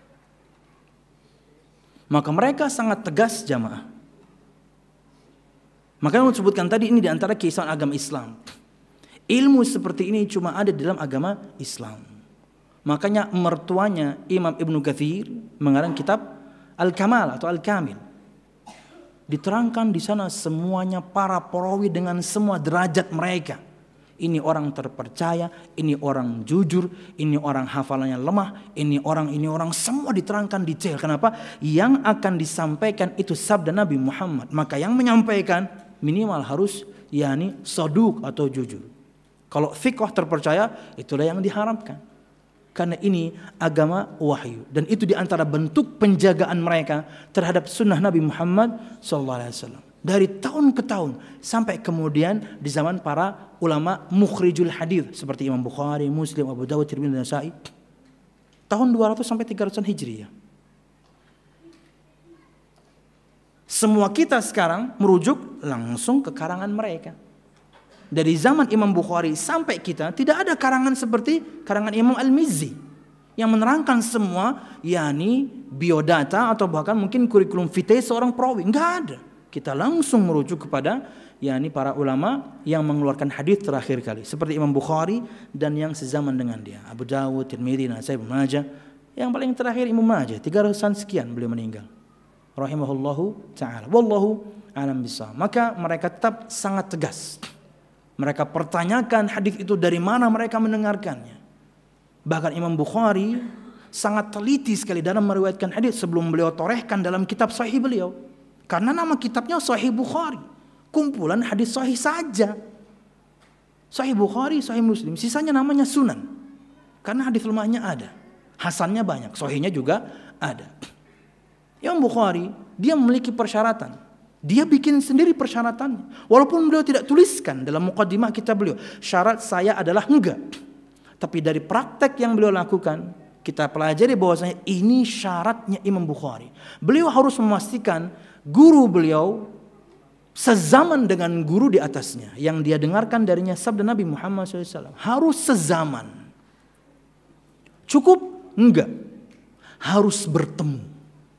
Maka mereka sangat tegas jamaah. Makanya saya sebutkan tadi ini di antara keistimewaan agama Islam. Ilmu seperti ini cuma ada di dalam agama Islam. Makanya mertuanya Imam Ibnu Katsir mengarang kitab Al-Kamal atau Al-Kamil. Diterangkan di sana semuanya para perawi dengan semua derajat mereka. Ini orang terpercaya, ini orang jujur, ini orang hafalannya lemah, ini orang ini orang semua diterangkan detail. Kenapa? Yang akan disampaikan itu sabda Nabi Muhammad. Maka yang menyampaikan minimal harus yakni saduk atau jujur. Kalau thiqah terpercaya, itulah yang diharapkan. Karena ini agama wahyu dan itu diantara bentuk penjagaan mereka terhadap sunnah Nabi Muhammad sallallahu alaihi wasallam dari tahun ke tahun sampai kemudian di zaman para ulama mukhrijul hadis seperti Imam Bukhari, Muslim, Abu Dawud, Tirmidzi dan Nasa'i tahun dua ratus sampai tiga ratusan Hijriah. Semua kita sekarang merujuk langsung ke karangan mereka. Dari zaman Imam Bukhari sampai kita tidak ada karangan seperti karangan Imam Al-Mizzi yang menerangkan semua yakni biodata atau bahkan mungkin kurikulum vitae seorang perawi. Enggak ada. Kita langsung merujuk kepada yakni para ulama yang mengeluarkan hadis terakhir kali seperti Imam Bukhari dan yang sezaman dengan dia, Abu Dawud, Tirmidzi, Nasa'i, Ibnu Majah. Yang paling terakhir Imam Majah, tiga ratusan sekian beliau meninggal. Rahimahullahu taala. Wallahu a'lam bishawab. Maka mereka tetap sangat tegas. Mereka pertanyakan hadis itu dari mana mereka mendengarkannya. Bahkan Imam Bukhari sangat teliti sekali dalam meriwayatkan hadis sebelum beliau torehkan dalam kitab sahih beliau. Karena nama kitabnya Sahih Bukhari. Kumpulan hadis sahih saja. Sahih Bukhari, Sahih Muslim. Sisanya namanya Sunan. Karena hadis lemahnya ada. Hasannya banyak, sahihnya juga ada. Imam Bukhari dia memiliki persyaratan. Dia bikin sendiri persyaratannya. Walaupun beliau tidak tuliskan dalam muqaddimah kitab beliau, syarat saya adalah enggak. Tapi dari praktek yang beliau lakukan, kita pelajari bahwasanya ini syaratnya Imam Bukhari. Beliau harus memastikan guru beliau sezaman dengan guru di atasnya. Yang dia dengarkan darinya sabda Nabi Muhammad shallallahu alaihi wasallam. Harus sezaman. Cukup? Enggak. Harus bertemu.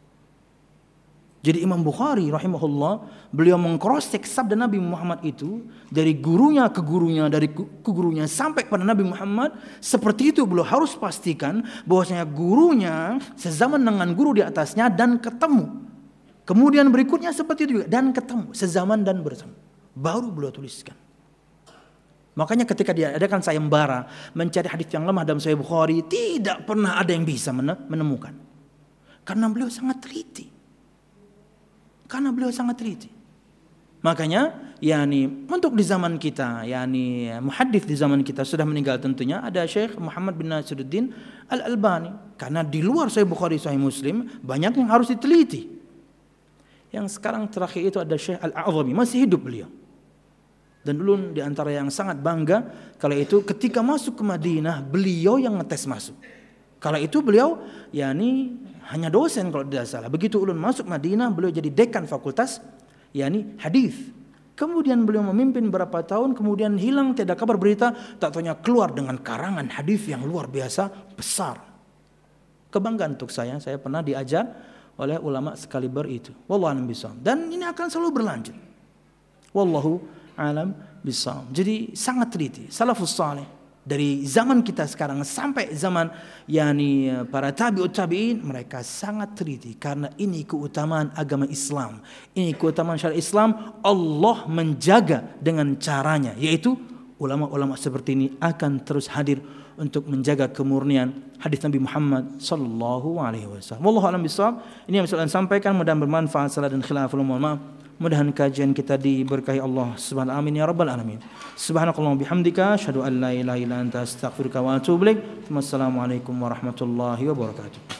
Jadi Imam Bukhari rahimahullah, beliau mengcross-check sabda Nabi Muhammad itu dari gurunya ke gurunya, dari ke gurunya sampai pada Nabi Muhammad. Seperti itu beliau harus pastikan bahwasanya gurunya sezaman dengan guru di atasnya dan ketemu. Kemudian berikutnya seperti itu juga, dan ketemu, sezaman dan bertemu. Baru beliau tuliskan. Makanya ketika dia adakan sayembara mencari hadis yang lemah dalam Sahih Bukhari, tidak pernah ada yang bisa menemukan. Karena beliau sangat teliti. Karena beliau sangat teliti. Makanya, yakni untuk di zaman kita, yakni muhaddits di zaman kita sudah meninggal tentunya, ada Syekh Muhammad bin Nasiruddin Al-Albani. Karena di luar Sahih Bukhari, Sahih Muslim, banyak yang harus diteliti. Yang sekarang terakhir itu ada Syekh Al-A'zami, masih hidup beliau. Dan dulu di antara yang sangat bangga, kala itu ketika masuk ke Madinah, beliau yang ngetes masuk. Kala itu beliau, yakni hanya dosen kalau tidak salah. Begitu ulun masuk Madinah, beliau jadi dekan fakultas, yakni hadis. Kemudian beliau memimpin berapa tahun, kemudian hilang, tidak kabar berita, tak taunya keluar dengan karangan hadis yang luar biasa besar. Kebanggaan untuk saya, saya pernah diajar oleh ulama sekaliber itu. Wallahu a'lam bishawab. Dan ini akan selalu berlanjut. Wallahu a'lam bishawab. Jadi sangat teliti. Salafus saleh dari zaman kita sekarang sampai zaman yakni para tabi'ut tabi'in, mereka sangat teliti karena ini keutamaan agama Islam. Ini keutamaan syariat Islam, Allah menjaga dengan caranya, yaitu ulama-ulama seperti ini akan terus hadir untuk menjaga kemurnian hadis Nabi Muhammad sallallahu alaihi wasallam. Wallahu a'lam bishawab. Ini yang bisa saya sampaikan, mudah-mudahan bermanfaat. Salah dan khilaful maaf. Mudah-mudahan kajian kita diberkahi Allah Subhanahu wa ta'ala. Amin ya rabbal alamin. Subhanakallahumma bihamdika asyhadu an la ilaha illa anta astaghfiruka wa atubu ilaik. Wassalamualaikum warahmatullahi wabarakatuh.